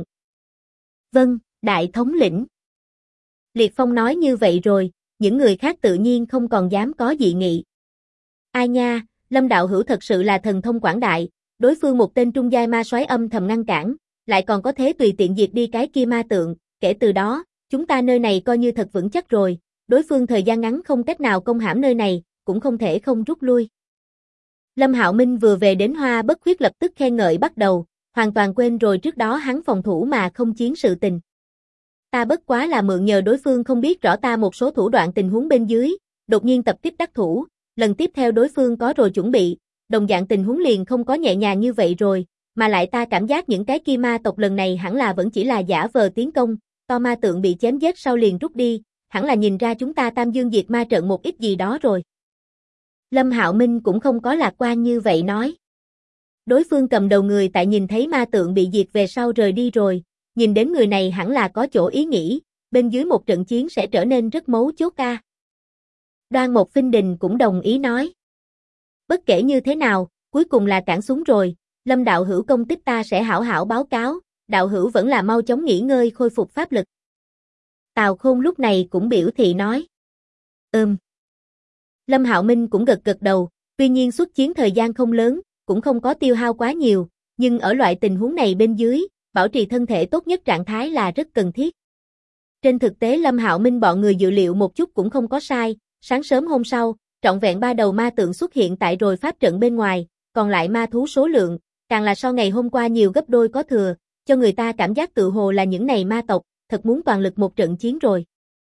Vâng, đại thống lĩnh. Liệt Phong nói như vậy rồi, những người khác tự nhiên không còn dám có dị nghị. Ai nha, Lâm đạo hữu thật sự là thần thông quảng đại, đối phương một tên trung giai ma soái âm thầm ngăn cản, lại còn có thế tùy tiện diệt đi cái kia ma tượng, kể từ đó, chúng ta nơi này coi như thật vững chắc rồi, đối phương thời gian ngắn không cách nào công hãm nơi này, cũng không thể không rút lui. Lâm Hạo Minh vừa về đến Hoa Bất Khuyết lập tức khen ngợi bắt đầu, hoàn toàn quên rồi trước đó hắn phòng thủ mà không chiến sự tình. Ta bất quá là mượn nhờ đối phương không biết rõ ta một số thủ đoạn tình huống bên dưới, đột nhiên tập kích đắc thủ, lần tiếp theo đối phương có rồi chuẩn bị, đồng dạng tình huống liền không có nhẹ nhàng như vậy rồi, mà lại ta cảm giác những cái kia ma tộc lần này hẳn là vẫn chỉ là giả vờ tiến công, to ma tượng bị chém giết sau liền rút đi, hẳn là nhìn ra chúng ta Tam Dương Diệt Ma trận một ít gì đó rồi. Lâm Hạo Minh cũng không có lạc quan như vậy nói. Đối phương cầm đầu người tại nhìn thấy ma tượng bị diệt về sau rời đi rồi, nhìn đến người này hẳn là có chỗ ý nghĩ, bên dưới một trận chiến sẽ trở nên rất mấu chốt ca. Đoan Mộc Phinh Đình cũng đồng ý nói. Bất kể như thế nào, cuối cùng là cản xuống rồi, Lâm đạo hữu công tích ta sẽ hảo hảo báo cáo, đạo hữu vẫn là mau chóng nghỉ ngơi khôi phục pháp lực. Tào Khôn lúc này cũng biểu thị nói. Lâm Hạo Minh cũng gật gật đầu, tuy nhiên xuất chiến thời gian không lớn, cũng không có tiêu hao quá nhiều, nhưng ở loại tình huống này bên dưới, bảo trì thân thể tốt nhất trạng thái là rất cần thiết. Trên thực tế Lâm Hạo Minh bọn người dự liệu một chút cũng không có sai, sáng sớm hôm sau, trọn vẹn 3 đầu ma tượng xuất hiện tại rồi pháp trận bên ngoài, còn lại ma thú số lượng, càng là so ngày hôm qua nhiều gấp đôi có thừa, cho người ta cảm giác tự hồ là những này ma tộc, thật muốn toàn lực một trận chiến rồi.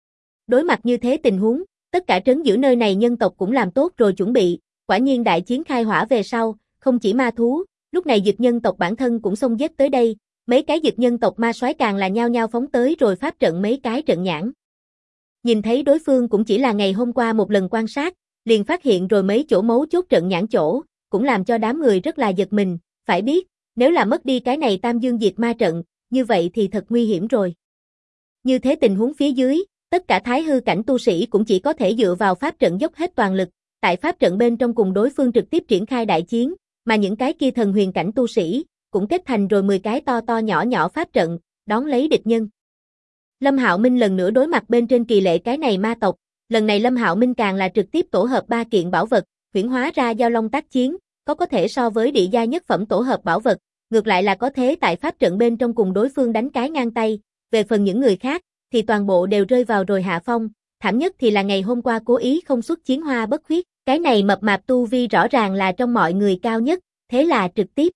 Đối mặt như thế tình huống, tất cả trấn giữ nơi này nhân tộc cũng làm tốt rồi chuẩn bị, quả nhiên đại chiến khai hỏa về sau, không chỉ ma thú, lúc này dực nhân tộc bản thân cũng xông giết tới đây, mấy cái dực nhân tộc ma soái càng là nhao nhao phóng tới rồi pháp trận mấy cái trận nhãn. Nhìn thấy đối phương cũng chỉ là ngày hôm qua một lần quan sát, liền phát hiện rồi mấy chỗ mấu chốt trận nhãn chỗ, cũng làm cho đám người rất là giật mình, phải biết, nếu là mất đi cái này Tam Dương Diệt Ma trận, như vậy thì thật nguy hiểm rồi. Như thế tình huống phía dưới, tất cả thái hư cảnh tu sĩ cũng chỉ có thể dựa vào pháp trận dốc hết toàn lực, tại pháp trận bên trong cùng đối phương trực tiếp triển khai đại chiến, mà những cái kia thần huyền cảnh tu sĩ cũng kết thành rồi 10 cái to to nhỏ nhỏ pháp trận, đón lấy địch nhân. Lâm Hạo Minh lần nữa đối mặt bên trên Kỳ Lệ cái này ma tộc, lần này Lâm Hạo Minh càng là trực tiếp tổ hợp 3 kiện bảo vật, huyễn hóa ra giao long tác chiến, có thể so với địa giai nhất phẩm tổ hợp bảo vật, ngược lại là có thế tại pháp trận bên trong cùng đối phương đánh cái ngang tay, về phần những người khác thì toàn bộ đều rơi vào rồi hạ phong, thảm nhất thì là ngày hôm qua cố ý không xuất chiến Hoa Bất Khuyết, cái này mập mạp tu vi rõ ràng là trong mọi người cao nhất, thế là trực tiếp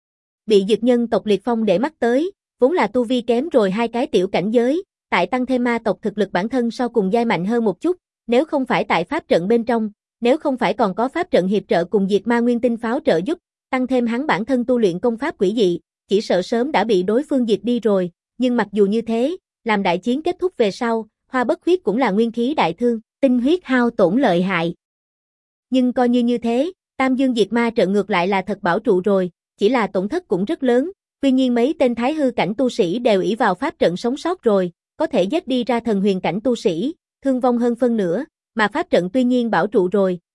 bị dực nhân tộc Liệt Phong để mắt tới, vốn là tu vi kém rồi 2 cái tiểu cảnh giới, tại tăng thêm ma tộc thực lực bản thân so cùng giai mạnh hơn một chút, nếu không phải tại pháp trận bên trong, nếu không phải còn có pháp trận hiệp trợ cùng diệt ma nguyên tinh pháo trợ giúp, tăng thêm hắn bản thân tu luyện công pháp quỷ dị, chỉ sợ sớm đã bị đối phương diệt đi rồi, nhưng mặc dù như thế, làm đại chiến kết thúc về sau, Hoa Bất Khuyết cũng là nguyên khí đại thương, tinh huyết hao tổn lợi hại. Nhưng coi như thế, Tam Dương Diệt Ma trận ngược lại là thật bảo trụ rồi, chỉ là tổn thất cũng rất lớn, tuy nhiên mấy tên thái hư cảnh tu sĩ đều ỷ vào pháp trận sống sót rồi, có thể giết đi ra thần huyền cảnh tu sĩ, thương vong hơn phân nửa, mà pháp trận tuy nhiên bảo trụ rồi,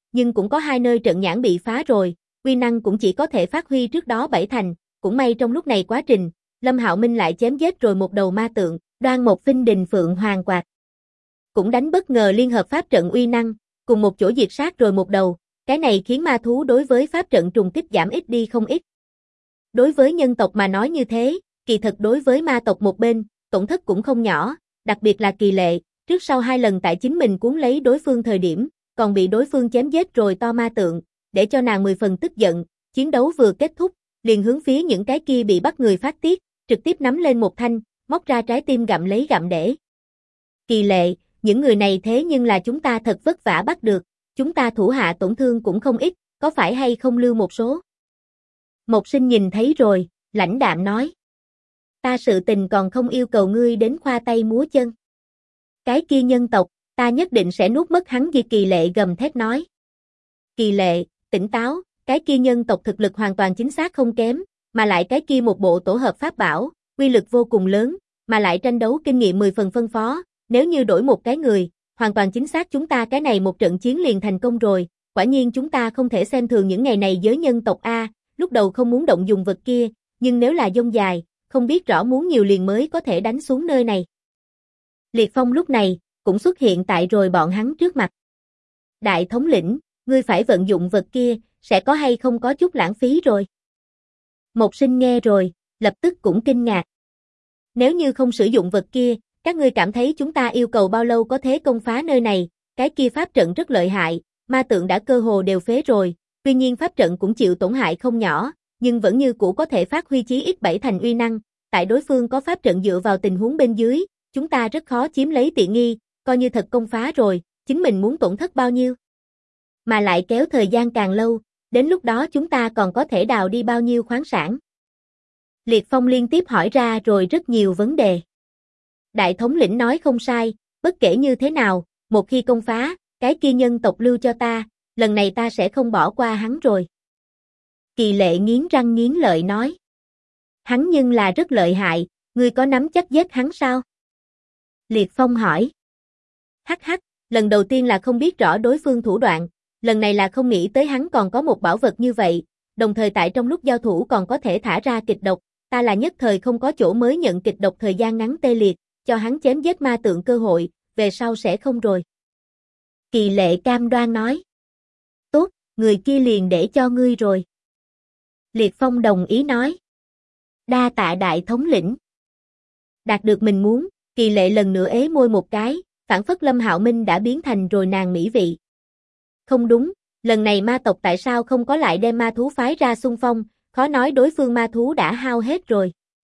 nhưng cũng có 2 nơi trận nhãn bị phá rồi, uy năng cũng chỉ có thể phát huy trước đó 7 thành, cũng may trong lúc này quá trình, Lâm Hạo Minh lại chém giết rồi một đầu ma tượng, đoan một phinh đình phượng hoàng quạt. Cũng đánh bất ngờ liên hợp pháp trận uy năng, cùng một chỗ diệt sát rồi một đầu, cái này khiến ma thú đối với pháp trận trùng kích giảm ít đi không ít. Đối với nhân tộc mà nói như thế, kỳ thật đối với ma tộc một bên, tổn thất cũng không nhỏ, đặc biệt là Kỳ Lệ, trước sau 2 lần tại chính mình cuốn lấy đối phương thời điểm, còn bị đối phương chém giết rồi to ma tượng, để cho nàng 10 phần tức giận, chiến đấu vừa kết thúc, liền hướng phía những cái kia bị bắt người phát tiết, trực tiếp nắm lên một thanh, móc ra trái tim gặm lấy gặm để. Kỳ Lệ, những người này thế nhưng là chúng ta thật vất vả bắt được, chúng ta thủ hạ tổn thương cũng không ít, có phải hay không lưu một số? Mộc Sinh nhìn thấy rồi, lãnh đạm nói. Ta sự tình còn không yêu cầu ngươi đến khoa tay múa chân. Cái kia nhân tộc, ta nhất định sẽ nuốt mất hắn. Kỳ Lệ gầm thét nói. Kỳ Lệ, tỉnh táo, cái kia nhân tộc thực lực hoàn toàn chính xác không kém, mà lại cái kia một bộ tổ hợp pháp bảo, uy lực vô cùng lớn, mà lại tranh đấu kinh nghiệm 10 phần phân phó, nếu như đổi một cái người, hoàn toàn chính xác chúng ta cái này một trận chiến liền thành công rồi, quả nhiên chúng ta không thể xem thường những ngày này giới nhân tộc A, lúc đầu không muốn động dùng vật kia, nhưng nếu là dông dài, không biết rõ muốn nhiều liền mới có thể đánh xuống nơi này. Liệt Phong lúc này, cũng xuất hiện tại rồi bọn hắn trước mặt. Đại thống lĩnh, ngươi phải vận dụng vật kia, sẽ có hay không có chút lãng phí rồi. Mộc Sinh nghe rồi, lập tức cũng kinh ngạc. Nếu như không sử dụng vật kia, các ngươi cảm thấy chúng ta yêu cầu bao lâu có thể công phá nơi này, cái kia pháp trận rất lợi hại, ma tượng đã cơ hồ đều phế rồi, tuy nhiên pháp trận cũng chịu tổn hại không nhỏ, nhưng vẫn như cũ có thể phát huy chí ít 7 thành uy năng, tại đối phương có pháp trận dựa vào tình huống bên dưới, chúng ta rất khó chiếm lấy tiện nghi, coi như thật công phá rồi, chính mình muốn tổn thất bao nhiêu. Mà lại kéo thời gian càng lâu, đến lúc đó chúng ta còn có thể đào đi bao nhiêu khoáng sản. Liệt Phong liên tiếp hỏi ra rồi rất nhiều vấn đề. Đại thống lĩnh nói không sai, bất kể như thế nào, một khi công phá, cái kia nhân tộc lưu cho ta, lần này ta sẽ không bỏ qua hắn rồi. Kỳ Lệ nghiến răng nghiến lợi nói. Hắn nhưng là rất lợi hại, ngươi có nắm chắc giết hắn sao? Liệt Phong hỏi. Hắc hắc, lần đầu tiên là không biết rõ đối phương thủ đoạn, lần này là không nghĩ tới hắn còn có một bảo vật như vậy, đồng thời tại trong lúc giao thủ còn có thể thả ra kịch độc, ta là nhất thời không có chỗ mới nhận kịch độc thời gian ngắn tê liệt, cho hắn chém giết ma tượng cơ hội, về sau sẽ không rồi. Kỳ Lệ cam đoan nói. Tốt, người kia liền để cho ngươi rồi. Liệt Phong đồng ý nói. Đa tạ đại thống lĩnh. Đạt được mình muốn, Kỳ Lệ lần nữa ế môi một cái, phảng phất Lâm Hạo Minh đã biến thành rồi nàng mỹ vị. Không đúng, lần này ma tộc tại sao không có lại đem ma thú phái ra xung phong, khó nói đối phương ma thú đã hao hết rồi.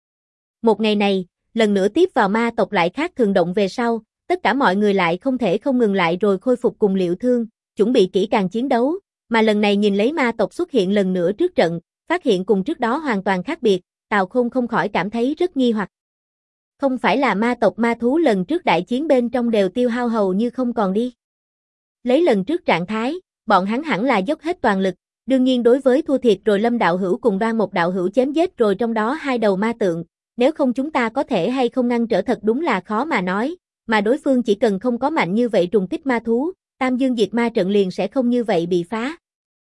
Một ngày này, lần nữa tiếp vào ma tộc lại khác thường động về sau, tất cả mọi người lại không thể không ngừng lại rồi khôi phục cùng Liệu Thương, chuẩn bị kỹ càng chiến đấu, mà lần này nhìn lấy ma tộc xuất hiện lần nữa trước trận, phát hiện cùng trước đó hoàn toàn khác biệt, Tào Khôn không khỏi cảm thấy rất nghi hoặc. Không phải là ma tộc ma thú lần trước đại chiến bên trong đều tiêu hao hầu như không còn đi. Lấy lần trước trạng thái, bọn hắn hẳn là dốc hết toàn lực, đương nhiên đối với thua thiệt rồi Lâm đạo hữu cùng Đoan một đạo hữu chém giết rồi trong đó 2 đầu ma tượng, nếu không chúng ta có thể hay không ngăn trở thật đúng là khó mà nói, mà đối phương chỉ cần không có mạnh như vậy trùng kích ma thú, Tam Dương Diệt Ma trận liền sẽ không như vậy bị phá.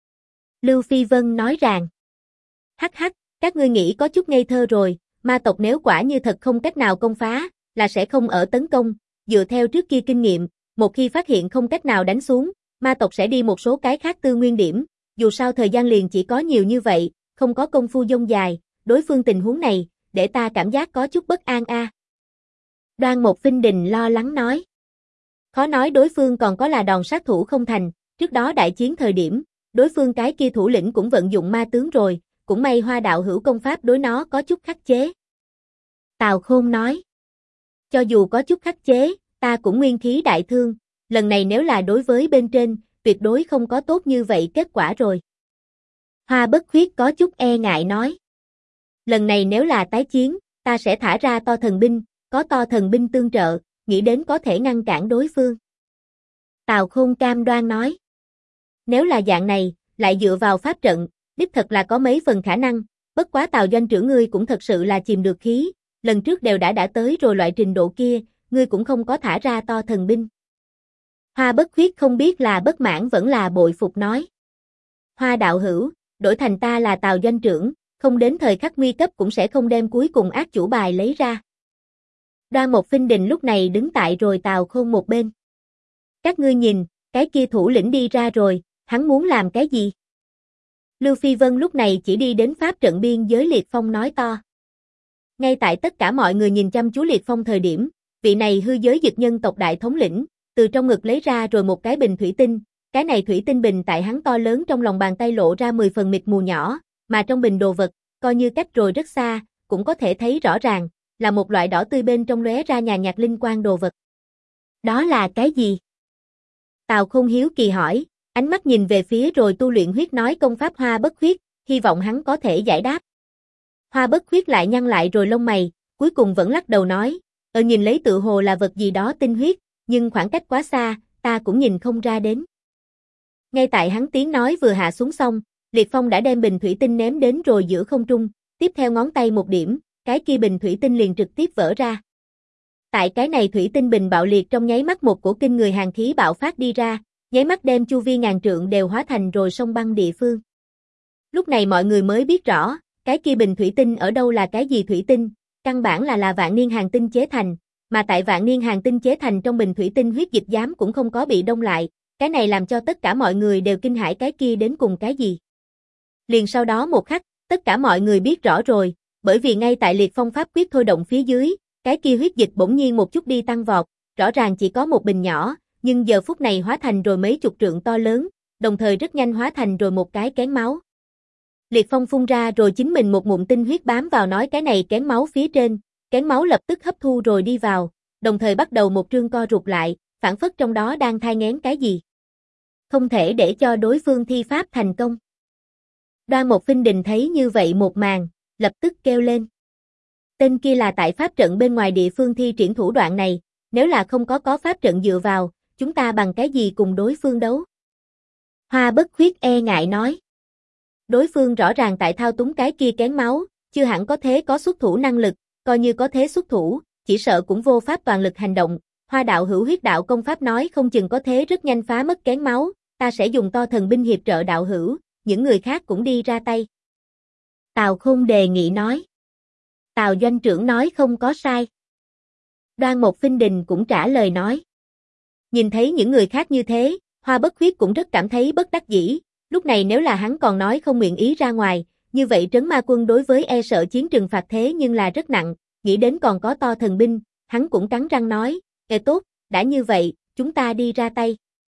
Lưu Phi Vân nói rằng, hắc hắc, các ngươi nghĩ có chút ngây thơ rồi, ma tộc nếu quả như thật không cách nào công phá, là sẽ không ở tấn công, dựa theo trước kia kinh nghiệm, một khi phát hiện không cách nào đánh xuống, ma tộc sẽ đi một số cái khác tư nguyên điểm, dù sao thời gian liền chỉ có nhiều như vậy, không có công phu dông dài, đối phương tình huống này, để ta cảm giác có chút bất an a. Đoan một Vinh Đình lo lắng nói. Khó nói đối phương còn có là đòn sát thủ không thành, trước đó đại chiến thời điểm, đối phương cái kia thủ lĩnh cũng vận dụng ma tướng rồi, cũng may Hoa đạo hữu công pháp đối nó có chút khắc chế. Tào Khôn nói. Cho dù có chút khắc chế, ta cũng nguyên khí đại thương, lần này nếu là đối với bên trên, tuyệt đối không có tốt như vậy kết quả rồi. Hoa Bất Khuyết có chút e ngại nói. Lần này nếu là tái chiến, ta sẽ thả ra to thần binh, có to thần binh tương trợ, nghĩ đến có thể ngăn cản đối phương. Tào Khôn cam đoan nói. Nếu là dạng này, lại dựa vào pháp trận, đích thật là có mấy phần khả năng, bất quá Tào doanh trưởng ngươi cũng thật sự là chìm được khí, lần trước đều đã tới rồi loại trình độ kia, ngươi cũng không có thả ra to thần binh. Hoa Bất Khuyết không biết là bất mãn vẫn là bội phục nói. Hoa đạo hữu, đổi thành ta là Tào doanh trưởng, không đến thời khắc nguy cấp cũng sẽ không đem cuối cùng ác chủ bài lấy ra. Đoan Mộc Phinh Đình lúc này đứng tại rồi Tào Khôn một bên. Các ngươi nhìn, cái kia thủ lĩnh đi ra rồi, hắn muốn làm cái gì? Lưu Phi Vân lúc này chỉ đi đến pháp trận biên giới Liệt Phong nói to. Ngay tại tất cả mọi người nhìn chăm chú Liệt Phong thời điểm, vị này hư giới dực nhân tộc đại thống lĩnh, từ trong ngực lấy ra rồi một cái bình thủy tinh, cái này thủy tinh bình tại hắn to lớn trong lòng bàn tay lộ ra 10 phần mịt mù nhỏ, mà trong bình đồ vật, coi như cách rồi rất xa, cũng có thể thấy rõ ràng, là một loại đỏ tươi bên trong lóe ra nhàn nhạt linh quang đồ vật. Đó là cái gì? Tào Khôn hiếu kỳ hỏi, ánh mắt nhìn về phía rồi tu luyện huyết nói công pháp Hoa Bất Khuyết, hy vọng hắn có thể giải đáp. Hoa Bất Khuyết lại nhăn lại rồi lông mày, cuối cùng vẫn lắc đầu nói, nhìn lấy tự hồ là vật gì đó tinh huyết, nhưng khoảng cách quá xa, ta cũng nhìn không ra đến. Ngay tại hắn tiếng nói vừa hạ xuống xong, Liệt Phong đã đem bình thủy tinh ném đến rồi giữa không trung, tiếp theo ngón tay một điểm, cái kia bình thủy tinh liền trực tiếp vỡ ra. Tại cái này thủy tinh bình bạo liệt trong nháy mắt một cổ kinh người hàn khí bạo phát đi ra, nháy mắt đem chu vi ngàn trượng đều hóa thành rồi sông băng địa phương. Lúc này mọi người mới biết rõ, cái kia bình thủy tinh ở đâu là cái gì thủy tinh, căn bản là vạn niên hàn tinh chế thành, mà tại vạn niên hàn tinh chế thành trong bình thủy tinh huyết dịch giám cũng không có bị đông lại, cái này làm cho tất cả mọi người đều kinh hãi cái kia đến cùng cái gì. Liền sau đó một khắc, tất cả mọi người biết rõ rồi, bởi vì ngay tại Liệt Phong pháp quyết thôi động phía dưới, cái kia huyết dịch bỗng nhiên một chút đi tăng vọt, rõ ràng chỉ có một bình nhỏ, nhưng giờ phút này hóa thành rồi mấy chục trượng to lớn, đồng thời rất nhanh hóa thành rồi một cái kén máu. Liệt Phong phun ra rồi chính mình một ngụm tinh huyết bám vào nói cái này kén máu phía trên, kén máu lập tức hấp thu rồi đi vào, đồng thời bắt đầu một trương co rụt lại, phản phất trong đó đang thai nghén cái gì. Không thể để cho đối phương thi pháp thành công. Đoan Mộc Phinh Đình thấy như vậy một màn, lập tức kêu lên. Tên kia là tại pháp trận bên ngoài địa phương thi triển thủ đoạn này, nếu là không có pháp trận dựa vào, chúng ta bằng cái gì cùng đối phương đấu? Hoa Bất Khuyết e ngại nói. Đối phương rõ ràng tại thao túng cái kia kén máu, chưa hẳn có thế có xuất thủ năng lực, coi như có thế xuất thủ, chỉ sợ cũng vô pháp toàn lực hành động. Hoa đạo hữu huyết đạo công pháp nói không chừng có thế rất nhanh phá mất kén máu, ta sẽ dùng to thần binh hiệp trợ đạo hữu, những người khác cũng đi ra tay. Tào Khôn đề nghị nói. Tào doanh trưởng nói không có sai. Đoan Mộc Phinh Đình cũng trả lời nói. Nhìn thấy những người khác như thế, Hoa Bất Khuyết cũng rất cảm thấy bất đắc dĩ, lúc này nếu là hắn còn nói không nguyện ý ra ngoài, như vậy trấn ma quân đối với e sợ chiến trừng phạt thế nhưng là rất nặng, nghĩ đến còn có to thần binh, hắn cũng cắn răng nói, tốt, đã như vậy, chúng ta đi ra tay.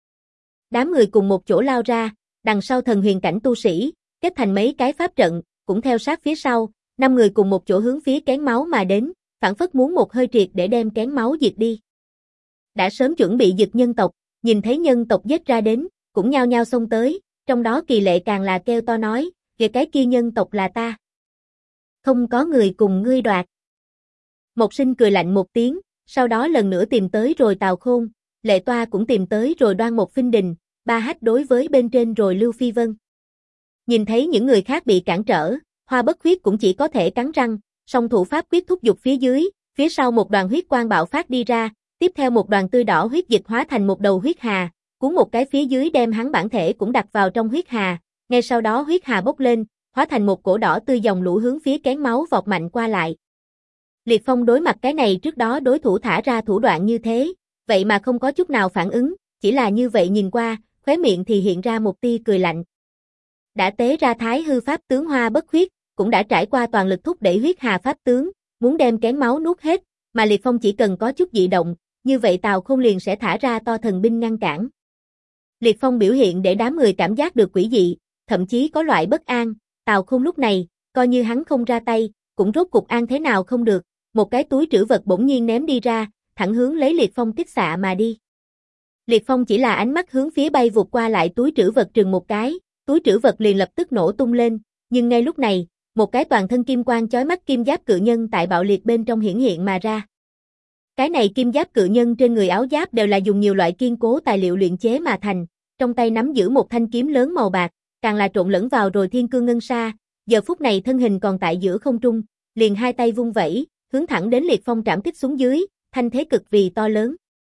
Đám người cùng một chỗ lao ra, đằng sau thần huyền cảnh tu sĩ, kết thành mấy cái pháp trận, cũng theo sát phía sau, 5 người cùng một chỗ hướng phía kén máu mà đến, phản phất muốn một hơi triệt để đem kén máu diệt đi. Đã sớm chuẩn bị diệt nhân tộc, nhìn thấy nhân tộc giết ra đến, cũng nhao nhao xông tới, trong đó Kỳ Lệ càng là kêu to nói, kìa cái kia nhân tộc là ta. Không có người cùng ngươi đoạt. Mộc Sinh cười lạnh một tiếng, sau đó lần nữa tìm tới rồi Tào Khôn, Lệ Toa cũng tìm tới rồi Đoan Mộc Phinh Đình, ba hách đối với bên trên rồi Lưu Phi Vân. Nhìn thấy những người khác bị cản trở, Hoa Bất Khuyết cũng chỉ có thể cắn răng, song thủ pháp quyết thúc giục phía dưới, phía sau một đoàn huyết quang bạo phát đi ra, tiếp theo một đoàn tươi đỏ huyết dịch hóa thành một đầu huyết hà, cuốn một cái phía dưới đem hắn bản thể cũng đặt vào trong huyết hà, ngay sau đó huyết hà bốc lên, hóa thành một cổ đỏ tươi dòng lũ hướng phía kén máu vọt mạnh qua lại. Liệt Phong đối mặt cái này trước đó đối thủ thả ra thủ đoạn như thế, vậy mà không có chút nào phản ứng, chỉ là như vậy nhìn qua, khóe miệng thì hiện ra một tia cười lạnh. Đã tế ra thái hư pháp tướng Hoa Bất Khuyết, cũng đã trải qua toàn lực thúc đẩy huyết hà pháp tướng, muốn đem kén máu nuốt hết, mà Liệt Phong chỉ cần có chút dị động, như vậy Tào Khôn liền sẽ thả ra to thần binh ngăn cản. Liệt Phong biểu hiện để đám người cảm giác được quỷ dị, thậm chí có loại bất an, Tào Khôn lúc này, coi như hắn không ra tay, cũng rốt cục an thế nào không được, một cái túi trữ vật bỗng nhiên ném đi ra, thẳng hướng lấy Liệt Phong kích xạ mà đi. Liệt Phong chỉ là ánh mắt hướng phía bay vụt qua lại túi trữ vật trừng một cái, túi trữ vật liền lập tức nổ tung lên, nhưng ngay lúc này, một cái toàn thân kim quang chói mắt kim giáp cự nhân tại bạo liệt bên trong hiển hiện mà ra. Cái này kim giáp cự nhân trên người áo giáp đều là dùng nhiều loại kiên cố tài liệu luyện chế mà thành, trong tay nắm giữ một thanh kiếm lớn màu bạc, càng là trộn lẫn vào rồi thiên cương ngân sa, giờ phút này thân hình còn tại giữa không trung, liền hai tay vung vẩy, hướng thẳng đến Liệt Phong trảm kích xuống dưới, thanh thế cực vì to lớn.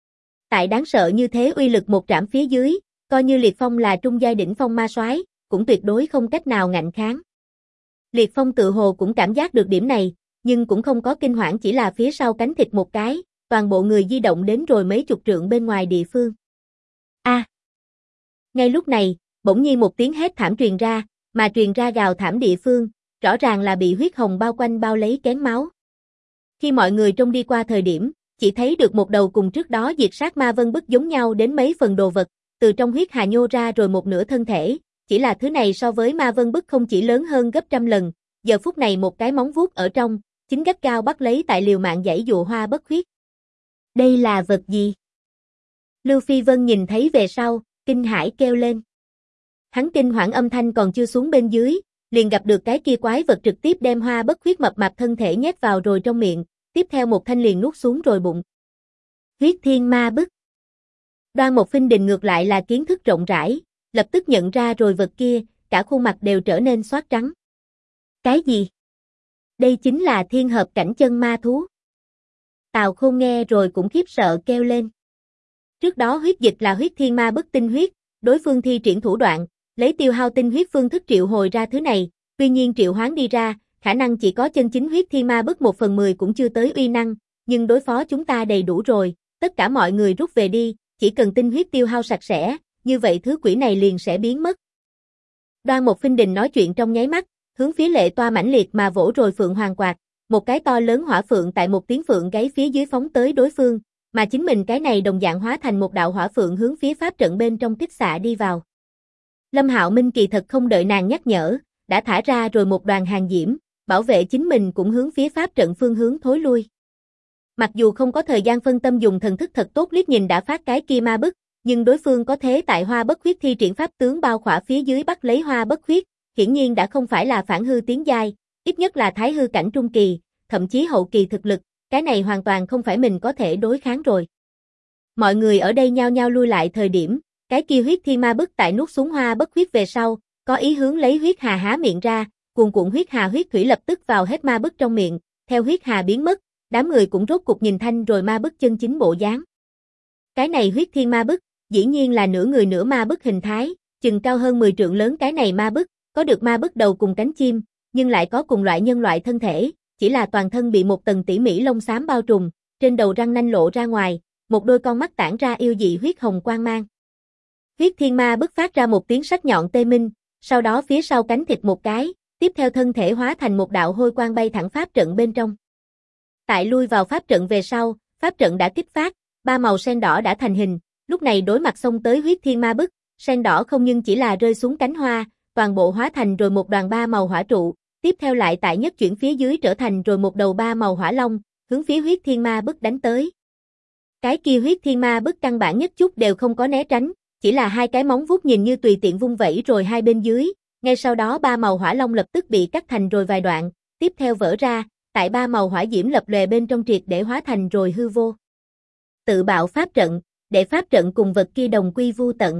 Tại đáng sợ như thế uy lực một trảm phía dưới, coi như Liệt Phong là trung giai đỉnh phong ma soái, cũng tuyệt đối không cách nào ngạnh kháng. Liệt Phong tự hồ cũng cảm giác được điểm này, nhưng cũng không có kinh hoảng, chỉ là phía sau cánh thịt một cái, toàn bộ người di động đến rồi mấy chục trượng bên ngoài địa phương. A! Ngay lúc này, bỗng nhiên một tiếng hét thảm truyền ra, mà truyền ra gào thảm địa phương, rõ ràng là bị huyết hồng bao quanh bao lấy kén máu. Khi mọi người trông đi qua thời điểm, chỉ thấy được một đầu cùng trước đó diệt sát ma vân bức giống nhau đến mấy phần đồ vật, từ trong huyết hà nhô ra rồi một nửa thân thể, chỉ là thứ này so với ma vân bức không chỉ lớn hơn gấp trăm lần, giờ phút này một cái móng vuốt ở trong, chính gắt gao bắt lấy tại liều mạng giãy dụa Hoa Bất Khuyết. Đây là vật gì? Lưu Phi Vân nhìn thấy về sau, kinh hãi kêu lên. Hắn kinh hoảng âm thanh còn chưa xuống bên dưới, liền gặp được cái kia quái vật trực tiếp đem Hoa Bất Khuyết mập mạp thân thể nhét vào rồi trong miệng, tiếp theo một thanh liền nuốt xuống rồi bụng. Huyết Thiên Ma Bức. Đoan Mộc Phinh Đình ngược lại là kiến thức rộng rãi, lập tức nhận ra rồi vật kia, cả khuôn mặt đều trở nên xóa trắng. Cái gì? Đây chính là thiên hợp cảnh chân ma thú. Tào Khôn nghe rồi cũng khiếp sợ kêu lên. Trước đó huyết dịch là huyết thiên ma bức tinh huyết, đối phương thi triển thủ đoạn, lấy tiêu hao tinh huyết phương thức triệu hồi ra thứ này, tuy nhiên triệu hoán đi ra, khả năng chỉ có chân chính huyết thiên ma bức 1/10 cũng chưa tới uy năng, nhưng đối phó chúng ta đầy đủ rồi, tất cả mọi người rút về đi, chỉ cần tinh huyết tiêu hao sạch sẽ, như vậy thứ quỷ này liền sẽ biến mất. Đoan Mộc Phinh Đình nói chuyện trong nháy mắt, hướng phía Lệ Toa mãnh liệt mà vỗ rồi phượng hoàng quạt, một cái to lớn hỏa phượng tại một tiếng phượng gáy phía dưới phóng tới đối phương, mà chính mình cái này đồng dạng hóa thành một đạo hỏa phượng hướng phía pháp trận bên trong kích xạ đi vào. Lâm Hạo Minh kỳ thật không đợi nàng nhắc nhở, đã thả ra rồi một đoàn hàng diễm, bảo vệ chính mình cũng hướng phía pháp trận phương hướng thối lui. Mặc dù không có thời gian phân tâm dùng thần thức thật tốt liếc nhìn đã phát cái kia ma bức, nhưng đối phương có thế tại Hoa Bất Khuyết thi triển pháp tướng bao khỏa phía dưới bắt lấy Hoa Bất Khuyết, hiển nhiên đã không phải là phản hư tiến giai, ít nhất là thái hư cảnh trung kỳ, thậm chí hậu kỳ thực lực, cái này hoàn toàn không phải mình có thể đối kháng rồi. Mọi người ở đây nhao nhao lui lại thời điểm, cái kia huyết thiên ma bức tại nuốt xuống Hoa Bất Khuyết về sau, có ý hướng lấy huyết hà há miệng ra, cuồn cuộn huyết hà huyết thủy lập tức vào hết ma bức trong miệng, theo huyết hà biến mất, đám người cũng rốt cục nhìn thanh rồi ma bức chân chính bộ dáng. Cái này huyết thiên ma bức, dĩ nhiên là nửa người nửa ma bức hình thái, chừng cao hơn 10 trượng lớn cái này ma bức, có được ma bức đầu cùng cánh chim, nhưng lại có cùng loại nhân loại thân thể, chỉ là toàn thân bị một tầng tỉ mỉ lông xám bao trùm, trên đầu răng nanh lộ ra ngoài, một đôi con mắt tản ra yêu dị huyết hồng quang mang. Huyết thiên ma bức phát ra một tiếng sắc nhọn tê minh, sau đó phía sau cánh thịt một cái, tiếp theo thân thể hóa thành một đạo hôi quang bay thẳng pháp trận bên trong. Tại lui vào pháp trận về sau, pháp trận đã kích phát, ba màu sen đỏ đã thành hình, lúc này đối mặt xông tới huyết thiên ma bức, sen đỏ không nhưng chỉ là rơi xuống cánh hoa, toàn bộ hóa thành rồi một đoàn ba màu hỏa trụ, tiếp theo lại tại nhất chuyển phía dưới trở thành rồi một đầu ba màu hỏa long, hướng phía huyết thiên ma bức đánh tới. Cái kia huyết thiên ma bức căn bản nhất chút đều không có né tránh, chỉ là hai cái móng vuốt nhìn như tùy tiện vung vẩy rồi hai bên dưới, ngay sau đó ba màu hỏa long lập tức bị cắt thành rồi vài đoạn, tiếp theo vỡ ra, tại ba màu hỏa diễm lập lòe bên trong triệt để hóa thành rồi hư vô. Tự bạo pháp trận, để pháp trận cùng vật kia đồng quy vu tận.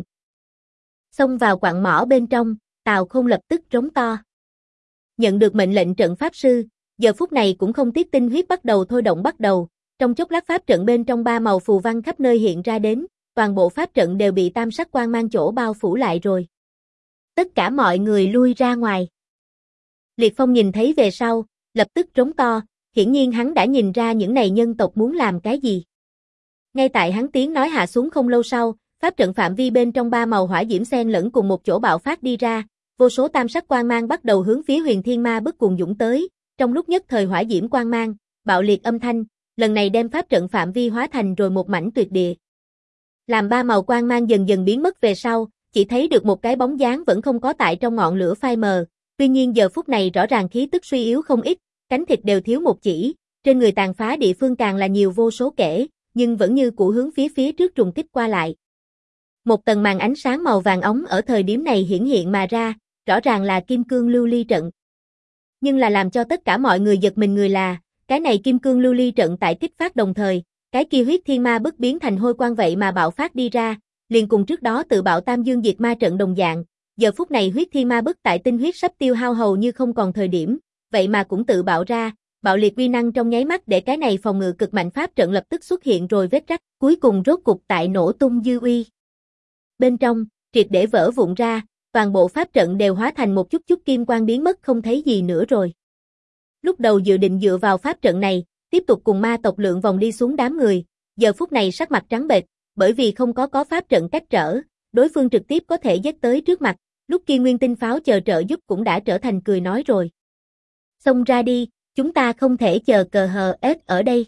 Xông vào quặng mỏ bên trong, Tào Khôn lập tức rống to. Nhận được mệnh lệnh trận pháp sư, giờ phút này cũng không tiếc tinh huyết bắt đầu thôi động bắt đầu, trong chốc lát pháp trận bên trong ba màu phù văn khắp nơi hiện ra đến, toàn bộ pháp trận đều bị tam sắc quang mang chỗ bao phủ lại rồi. Tất cả mọi người lui ra ngoài. Liệt Phong nhìn thấy về sau, lập tức rống to, hiển nhiên hắn đã nhìn ra những này nhân tộc muốn làm cái gì. Ngay tại hắn tiếng nói hạ xuống không lâu sau, pháp trận phạm vi bên trong ba màu hỏa diễm xen lẫn cùng một chỗ bạo phát đi ra, vô số tam sắc quang mang bắt đầu hướng phía huyền thiên ma bức cuồng dũng tới, trong lúc nhất thời hỏa diễm quang mang, bạo liệt âm thanh, lần này đem pháp trận phạm vi hóa thành rồi một mảnh tuyệt địa. Làm ba màu quang mang dần dần biến mất về sau, chỉ thấy được một cái bóng dáng vẫn không có tại trong ngọn lửa phai mờ, tuy nhiên giờ phút này rõ ràng khí tức suy yếu không ít, cánh thịt đều thiếu một chỉ, trên người tàn phá địa phương càng là nhiều vô số kể, nhưng vẫn như cũ hướng phía trước trùng kích qua lại. Một tầng màn ánh sáng màu vàng óng ở thời điểm này hiển hiện mà ra, rõ ràng là kim cương lưu ly trận. Nhưng là làm cho tất cả mọi người giật mình người là, cái này kim cương lưu ly trận tại kích phát đồng thời, cái kia huyết thiên ma bức biến thành hôi quang vậy mà bạo phát đi ra, liền cùng trước đó tự bạo tam dương diệt ma trận đồng dạng, giờ phút này huyết thiên ma bức tại tinh huyết sắp tiêu hao hầu như không còn thời điểm, vậy mà cũng tự bạo ra, bạo liệt uy năng trong nháy mắt để cái này phòng ngự cực mạnh pháp trận lập tức xuất hiện rồi vết rách, cuối cùng rốt cục tại nổ tung dư uy. Bên trong, triệt để vỡ vụn ra, toàn bộ pháp trận đều hóa thành một chút chút kim quang biến mất không thấy gì nữa rồi. Lúc đầu dự định dựa vào pháp trận này, tiếp tục cùng ma tộc lượn vòng đi xuống đám người, giờ phút này sắc mặt trắng bệch, bởi vì không có pháp trận cách trở, đối phương trực tiếp có thể giết tới trước mặt, lúc kia nguyên tinh pháo chờ trợ giúp cũng đã trở thành cười nói rồi. Xông ra đi, chúng ta không thể chờ cờ hờ ết ở đây.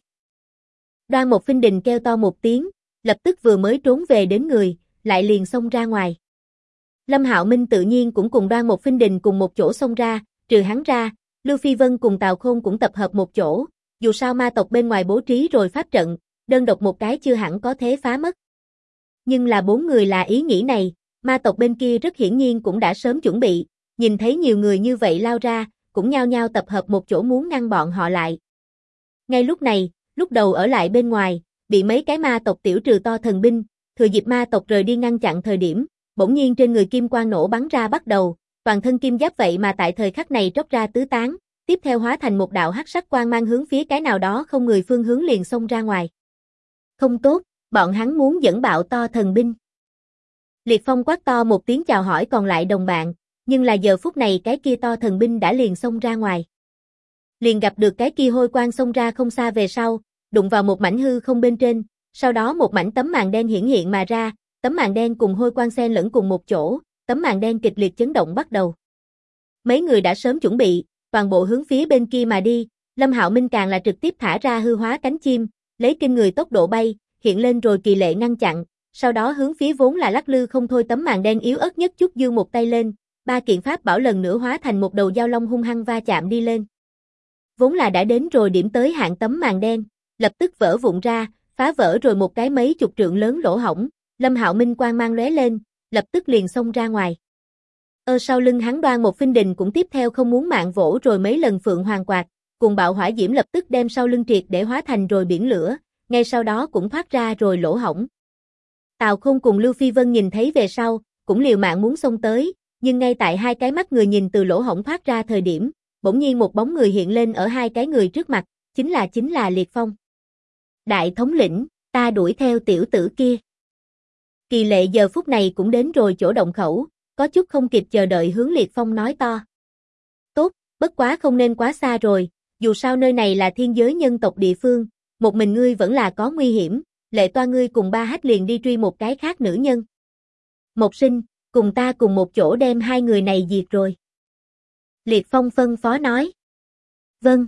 Đoan Mộc Phinh Đình kêu to một tiếng, lập tức vừa mới trốn về đến người, lại liền xông ra ngoài. Lâm Hạo Minh tự nhiên cũng cùng Đoan Mộc Phinh Đình cùng một chỗ xông ra, trừ hắn ra, Lưu Phi Vân cùng Tào Khôn cũng tập hợp một chỗ, dù sao ma tộc bên ngoài bố trí rồi pháp trận, đơn độc một cái chưa hẳn có thế phá mất. Nhưng là 4 người là ý nghĩ này, ma tộc bên kia rất hiển nhiên cũng đã sớm chuẩn bị, nhìn thấy nhiều người như vậy lao ra, cũng nhao nhao tập hợp một chỗ muốn ngăn bọn họ lại. Ngay lúc này, lúc đầu ở lại bên ngoài, bị mấy cái ma tộc tiểu trừ to thần binh, thừa dịp ma tộc rời đi ngăn chặn thời điểm, bỗng nhiên trên người kim quang nổ bắn ra bắt đầu, toàn thân kim giáp vậy mà tại thời khắc này tróc ra tứ tán, tiếp theo hóa thành một đạo hắc sắc quang mang hướng phía cái nào đó không người phương hướng liền xông ra ngoài. Không tốt, bọn hắn muốn dẫn bạo to thần binh. Liệt Phong quát to một tiếng chào hỏi còn lại đồng bạn, nhưng là giờ phút này cái kia to thần binh đã liền xông ra ngoài. Liền gặp được cái kia hôi quang xông ra không xa về sau, đụng vào một mảnh hư không bên trên, sau đó một mảnh tấm màn đen hiển hiện mà ra, tấm màn đen cùng hôi quang xen lẫn cùng một chỗ, tấm màn đen kịch liệt chấn động bắt đầu. Mấy người đã sớm chuẩn bị, toàn bộ hướng phía bên kia mà đi, Lâm Hạo Minh càng là trực tiếp thả ra hư hóa cánh chim, lấy kinh người tốc độ bay, hiện lên rồi kỳ lệ ngăn chặn, sau đó hướng phía vốn là lắc lư không thôi tấm màn đen yếu ớt nhất chút giương một tay lên, 3 kiện pháp bảo lần nữa hóa thành một đầu dao long hung hăng va chạm đi lên. Vốn là đã đến rồi điểm tới hạn tấm màn đen, lập tức vỡ vụn ra, phá vỡ rồi một cái mấy chục trượng lớn lỗ hổng, Lâm Hạo Minh quang mang lóe lên, lập tức liền xông ra ngoài. Sau lưng hắn Đoan Mộc Phinh Đình cũng tiếp theo không muốn mạng vỗ rồi mấy lần phượng hoàng quạt, cùng bạo hỏa diễm lập tức đem sau lưng triệt để hóa thành rồi biển lửa, ngay sau đó cũng thoát ra rồi lỗ hổng. Tào Khôn cùng Lưu Phi Vân nhìn thấy về sau, cũng liều mạng muốn xông tới, nhưng ngay tại hai cái mắt người nhìn từ lỗ hổng thoát ra thời điểm, bỗng nhiên một bóng người hiện lên ở hai cái người trước mặt, chính là Liệt Phong. Đại thống lĩnh, ta đuổi theo tiểu tử kia. Kỳ lệ giờ phút này cũng đến rồi chỗ động khẩu, có chút không kịp chờ đợi hướng Liệt Phong nói to. Tốt, bất quá không nên quá xa rồi, dù sao nơi này là thiên giới nhân tộc địa phương, một mình ngươi vẫn là có nguy hiểm, Lệ Toa ngươi cùng Ba Hách liền đi truy một cái khác nữ nhân. Mộc Sinh, cùng ta cùng một chỗ đem hai người này diệt rồi. Liệt Phong phân phó nói. Vâng.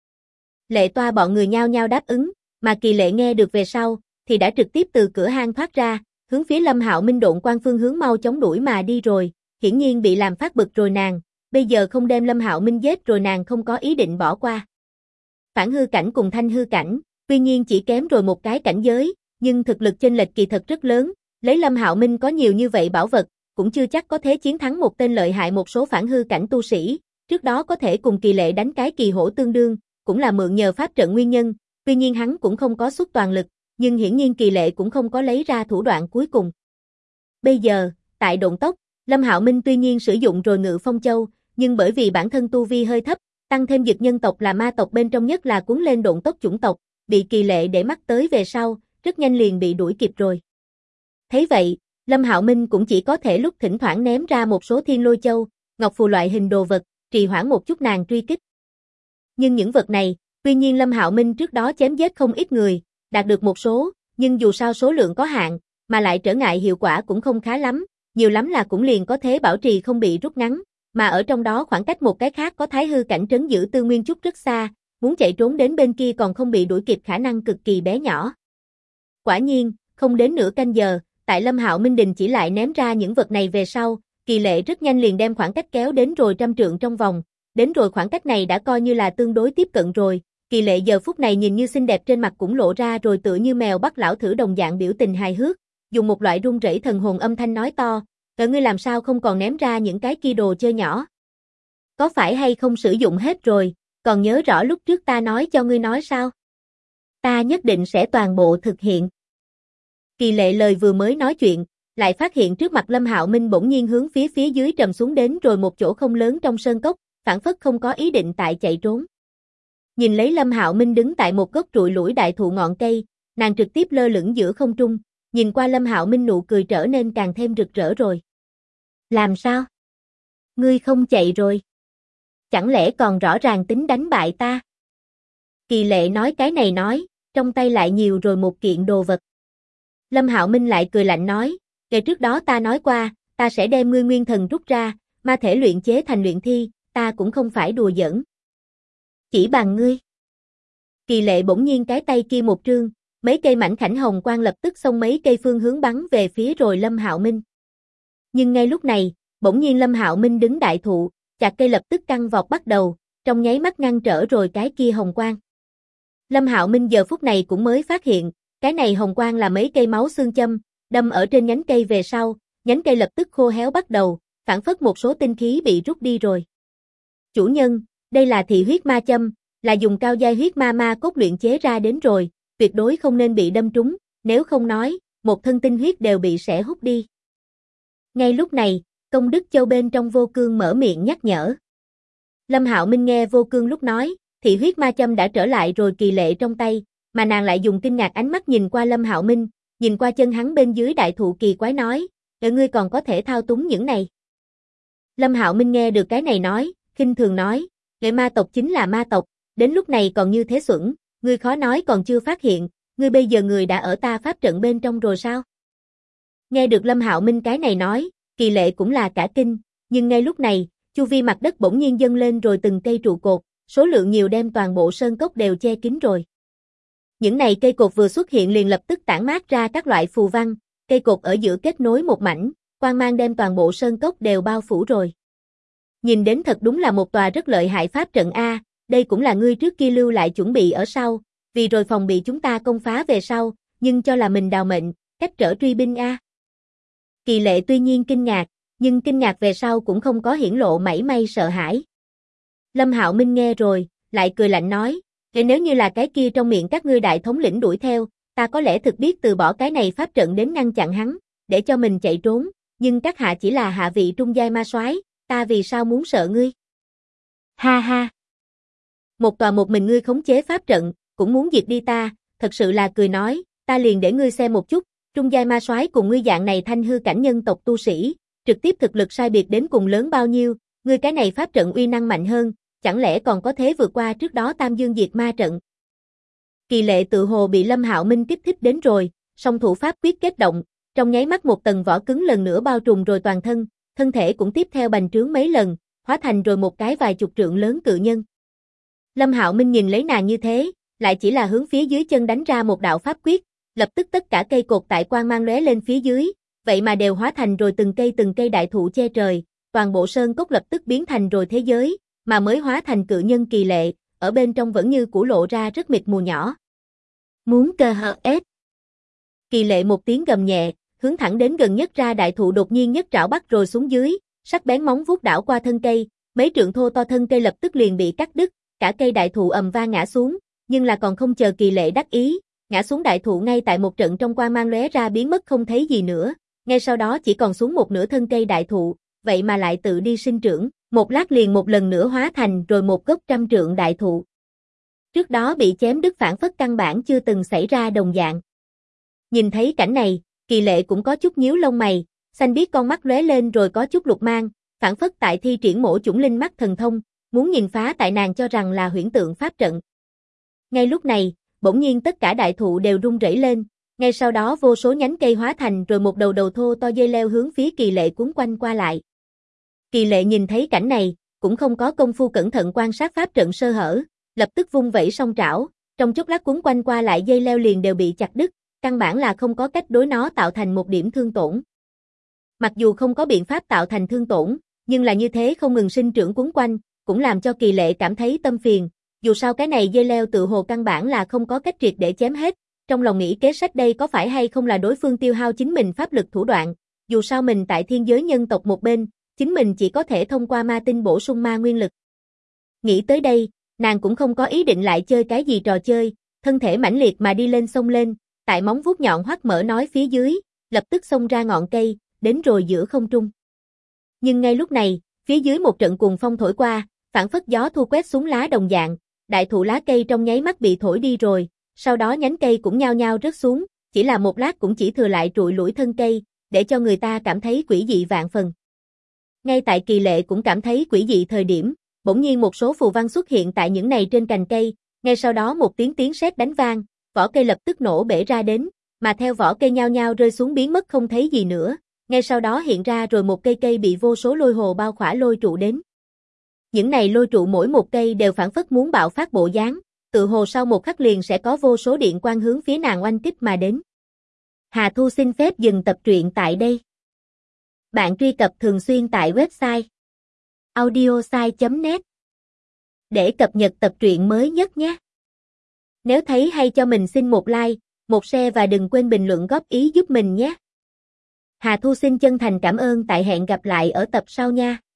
Lệ Toa bọn người nhao nhao đáp ứng, mà Kỳ Lệ nghe được về sau, thì đã trực tiếp từ cửa hang thoát ra, hướng phía Lâm Hạo Minh độn quang phương hướng mau chóng đuổi mà đi rồi, hiển nhiên bị làm phát bực rồi nàng, bây giờ không đem Lâm Hạo Minh giết rồi nàng không có ý định bỏ qua. Phản hư cảnh cùng thanh hư cảnh, tuy nhiên chỉ kém rồi một cái cảnh giới, nhưng thực lực chênh lệch kỳ thật rất lớn, lấy Lâm Hạo Minh có nhiều như vậy bảo vật, cũng chưa chắc có thể chiến thắng một tên lợi hại một số phản hư cảnh tu sĩ, trước đó có thể cùng Kỳ Lệ đánh cái kỳ hổ tương đương, cũng là mượn nhờ pháp trận nguyên nhân, tuy nhiên hắn cũng không có xuất toàn lực, nhưng hiển nhiên Kỳ Lệ cũng không có lấy ra thủ đoạn cuối cùng. Bây giờ, tại độn tốc, Lâm Hạo Minh tuy nhiên sử dụng rồi Ngự Phong Châu, nhưng bởi vì bản thân tu vi hơi thấp, tăng thêm Dực nhân tộc là ma tộc bên trong nhất là cuốn lên độn tốc chủng tộc, bị Kỳ Lệ để mắt tới về sau, rất nhanh liền bị đuổi kịp rồi. Thấy vậy, Lâm Hạo Minh cũng chỉ có thể lúc thỉnh thoảng ném ra một số thiên lôi châu, ngọc phù loại hình đồ vật, trì hoãn một chút nàng truy kích. Nhưng những vật này, tuy nhiên Lâm Hạo Minh trước đó chém giết không ít người, đạt được một số, nhưng dù sao số lượng có hạn, mà lại trở ngại hiệu quả cũng không khá lắm, nhiều lắm là cũng liền có thể bảo trì không bị rút ngắn, mà ở trong đó khoảng cách một cái khác có thái hư cảnh trấn giữ Tư Nguyên Trúc rất xa, muốn chạy trốn đến bên kia còn không bị đuổi kịp khả năng cực kỳ bé nhỏ. Quả nhiên, không đến nửa canh giờ, tại Lâm Hạo Minh đình chỉ lại ném ra những vật này về sau, Kỳ Lệ rất nhanh liền đem khoảng cách kéo đến rồi 100 trượng trong vòng, đến rồi khoảng cách này đã coi như là tương đối tiếp cận rồi, Kỳ Lệ giờ phút này nhìn như xinh đẹp trên mặt cũng lộ ra rồi tựa như mèo bắt lão thử đồng dạng biểu tình hài hước, dùng một loại run rẩy thần hồn âm thanh nói to, ngươi làm sao không còn ném ra những cái kia đồ chơi nhỏ? Có phải hay không sử dụng hết rồi, còn nhớ rõ lúc trước ta nói cho ngươi nói sao? Ta nhất định sẽ toàn bộ thực hiện. Kỳ Lệ lời vừa mới nói chuyện, lại phát hiện trước mặt Lâm Hạo Minh bỗng nhiên hướng phía dưới trầm xuống đến rồi một chỗ không lớn trong sơn cốc, phảng phất không có ý định tại chạy trốn. Nhìn lấy Lâm Hạo Minh đứng tại một gốc trụi lủi đại thụ ngọn cây, nàng trực tiếp lơ lửng giữa không trung, nhìn qua Lâm Hạo Minh nụ cười trở nên càng thêm rực rỡ rồi. Làm sao? Ngươi không chạy rồi? Chẳng lẽ còn rõ ràng tính đánh bại ta? Kỳ Lệ nói cái này nói, trong tay lại nhiều rồi một kiện đồ vật. Lâm Hạo Minh lại cười lạnh nói, kể trước đó ta nói qua, ta sẽ đem ngươi nguyên thần rút ra, ma thể luyện chế thành luyện thi, ta cũng không phải đùa giỡn. Chỉ bằng ngươi. Kỳ Lệ bỗng nhiên cái tay kia một trương, mấy cây mảnh khảnh hồng quang lập tức xông mấy cây phương hướng bắn về phía rồi Lâm Hạo Minh. Nhưng ngay lúc này, bỗng nhiên Lâm Hạo Minh đứng đại thụ, chặt cây lập tức căng vọt bắt đầu, trong nháy mắt ngăn trở rồi cái kia hồng quang. Lâm Hạo Minh giờ phút này cũng mới phát hiện, cái này hồng quang là mấy cây máu xương châm, đâm ở trên nhánh cây về sau, nhánh cây lập tức khô héo bắt đầu, phản phất một số tinh khí bị rút đi rồi. Chủ nhân, đây là thị huyết ma châm, là dùng cao giai huyết ma cốt luyện chế ra đến rồi, tuyệt đối không nên bị đâm trúng, nếu không nói, một thân tinh huyết đều bị sẽ hút đi. Ngay lúc này, Công Đức Châu bên trong Vô Cương mở miệng nhắc nhở. Lâm Hạo Minh nghe Vô Cương lúc nói, thị huyết ma châm đã trở lại rồi Kỳ Lệ trong tay, mà nàng lại dùng kinh ngạc ánh mắt nhìn qua Lâm Hạo Minh, nhìn qua chân hắn bên dưới đại thụ kỳ quái nói, ngươi còn có thể thao túng những này. Lâm Hạo Minh nghe được cái này nói, khinh thường nói, ma tộc chính là ma tộc, đến lúc này còn như thế xuẩn, ngươi khó nói còn chưa phát hiện, ngươi bây giờ người đã ở ta pháp trận bên trong rồi sao? Nghe được Lâm Hạo Minh cái này nói, Kỳ Lệ cũng là cả kinh, nhưng ngay lúc này, chu vi mặt đất bỗng nhiên dâng lên rồi từng cây trụ cột, số lượng nhiều đem toàn bộ sơn cốc đều che kín rồi. Những này cây cột vừa xuất hiện liền lập tức tản mát ra các loại phù văn, cây cột ở giữa kết nối một mảnh, quang mang đem toàn bộ sơn cốc đều bao phủ rồi. Nhìn đến thật đúng là một tòa rất lợi hại pháp trận A, đây cũng là ngươi trước kia lưu lại chuẩn bị ở sau, vì rồi phòng bị chúng ta công phá về sau, nhưng cho là mình đào mệnh, cách trở truy binh A. Kỳ Lệ tuy nhiên kinh ngạc, nhưng kinh ngạc về sau cũng không có hiển lộ mảy may sợ hãi. Lâm Hạo Minh nghe rồi, lại cười lạnh nói, nếu như là cái kia trong miệng các ngươi đại thống lĩnh đuổi theo, ta có lẽ thực biết từ bỏ cái này pháp trận đến ngăn chặn hắn, để cho mình chạy trốn, nhưng các hạ chỉ là hạ vị trung giai ma soái, ta vì sao muốn sợ ngươi? Ha ha! Một tòa một mình ngươi khống chế pháp trận, cũng muốn diệt đi ta, thật sự là cười nói, ta liền để ngươi xem một chút, trung giai ma soái cùng ngươi dạng này thanh hư cảnh nhân tộc tu sĩ, trực tiếp thực lực sai biệt đến cùng lớn bao nhiêu, ngươi cái này pháp trận uy năng mạnh hơn, chẳng lẽ còn có thế vượt qua trước đó Tam Dương Diệt Ma trận. Kỳ Lệ tự hồ bị Lâm Hạo Minh kích thích đến rồi, song thủ pháp quyết kết động, trong nháy mắt một tầng vỏ cứng lần nữa bao trùm rồi toàn thân, thân thể cũng tiếp theo bành trướng mấy lần, hóa thành rồi một cái vài chục trượng lớn cự nhân. Lâm Hạo Minh nhìn lấy nàng như thế, lại chỉ là hướng phía dưới chân đánh ra một đạo pháp quyết, lập tức tất cả cây cột tại quang mang lóe lên phía dưới, vậy mà đều hóa thành rồi từng cây đại thụ che trời, toàn bộ sơn cốc lập tức biến thành rồi thế giới, mà mới hóa thành cự nhân Kỳ Lệ, ở bên trong vẫn như cũ lộ ra rất mịt mù nhỏ. Muốn cơ hợp ép. Kỳ Lệ một tiếng gầm nhẹ, hướng thẳng đến gần nhất ra đại thụ đột nhiên nhất trảo bắt rồi xuống dưới, sắc bén móng vuốt đảo qua thân cây, mấy trượng thô to thân cây lập tức liền bị cắt đứt, cả cây đại thụ ầm vang ngã xuống, nhưng là còn không chờ Kỳ Lệ đắc ý, ngã xuống đại thụ ngay tại một trận trong quang mang lóe ra biến mất không thấy gì nữa, ngay sau đó chỉ còn xuống một nửa thân cây đại thụ, vậy mà lại tự đi sinh trưởng, một lát liền một lần nữa hóa thành rồi một gốc 100 trượng đại thụ. Trước đó bị chém đứt phản phất căn bản chưa từng xảy ra đồng dạng. Nhìn thấy cảnh này, Kỳ Lệ cũng có chút nhíu lông mày, xanh biếc con mắt lóe lên rồi có chút lục mang, phản phất tại thi triển mổ chủng linh mắt thần thông, muốn nhìn phá tại nàng cho rằng là huyễn tượng pháp trận. Ngay lúc này, bỗng nhiên tất cả đại thụ đều rung rẩy lên, ngay sau đó vô số nhánh cây hóa thành rồi một đầu thô to dây leo hướng phía Kỳ Lệ cuốn quanh qua lại. Kỳ Lệ nhìn thấy cảnh này, cũng không có công phu cẩn thận quan sát pháp trận sơ hở, lập tức vung vẩy song trảo, trong chốc lát cuốn quanh qua lại dây leo liền đều bị chặt đứt, căn bản là không có cách đối nó tạo thành một điểm thương tổn. Mặc dù không có biện pháp tạo thành thương tổn, nhưng là như thế không ngừng sinh trưởng cuốn quanh, cũng làm cho Kỳ Lệ cảm thấy tâm phiền, dù sao cái này dây leo tự hồ căn bản là không có cách triệt để chém hết, trong lòng nghĩ kế sách đây có phải hay không là đối phương tiêu hao chính mình pháp lực thủ đoạn, dù sao mình tại thiên giới nhân tộc một bên, chính mình chỉ có thể thông qua ma tinh bổ sung ma nguyên lực. Nghĩ tới đây, nàng cũng không có ý định lại chơi cái gì trò chơi, thân thể mãnh liệt mà đi lên xông lên, tại móng vuốt nhọn hoắt mở nói phía dưới, lập tức xông ra ngọn cây, đến rồi giữa không trung. Nhưng ngay lúc này, phía dưới một trận cuồng phong thổi qua, phảng phất gió thu quét xuống lá đồng dạng, đại thụ lá cây trong nháy mắt bị thổi đi rồi, sau đó nhánh cây cũng nhao nhao rớt xuống, chỉ là một lát cũng chỉ thừa lại trụi lủi thân cây, để cho người ta cảm thấy quỷ dị vạn phần. Ngay tại Kỳ Lệ cũng cảm thấy quỷ dị thời điểm, bỗng nhiên một số phù văn xuất hiện tại những này trên cành cây, ngay sau đó một tiếng sét đánh vang, vỏ cây lập tức nổ bể ra đến, mà theo vỏ cây nhao nhao rơi xuống biến mất không thấy gì nữa, ngay sau đó hiện ra rồi một cây bị vô số lôi hồ bao khỏa lôi trụ đến. Những này lôi trụ mỗi một cây đều phảng phất muốn bạo phát bộ dáng, tự hồ sau một khắc liền sẽ có vô số điện quang hướng phía nàng oanh kích mà đến. Hà Thu xin phép dừng tập truyện tại đây. Bạn truy cập thường xuyên tại website audiosai.net để cập nhật tập truyện mới nhất nhé. Nếu thấy hay cho mình xin một like, một share và đừng quên bình luận góp ý giúp mình nhé. Hà Thu xin chân thành cảm ơn, tại hẹn gặp lại ở tập sau nha.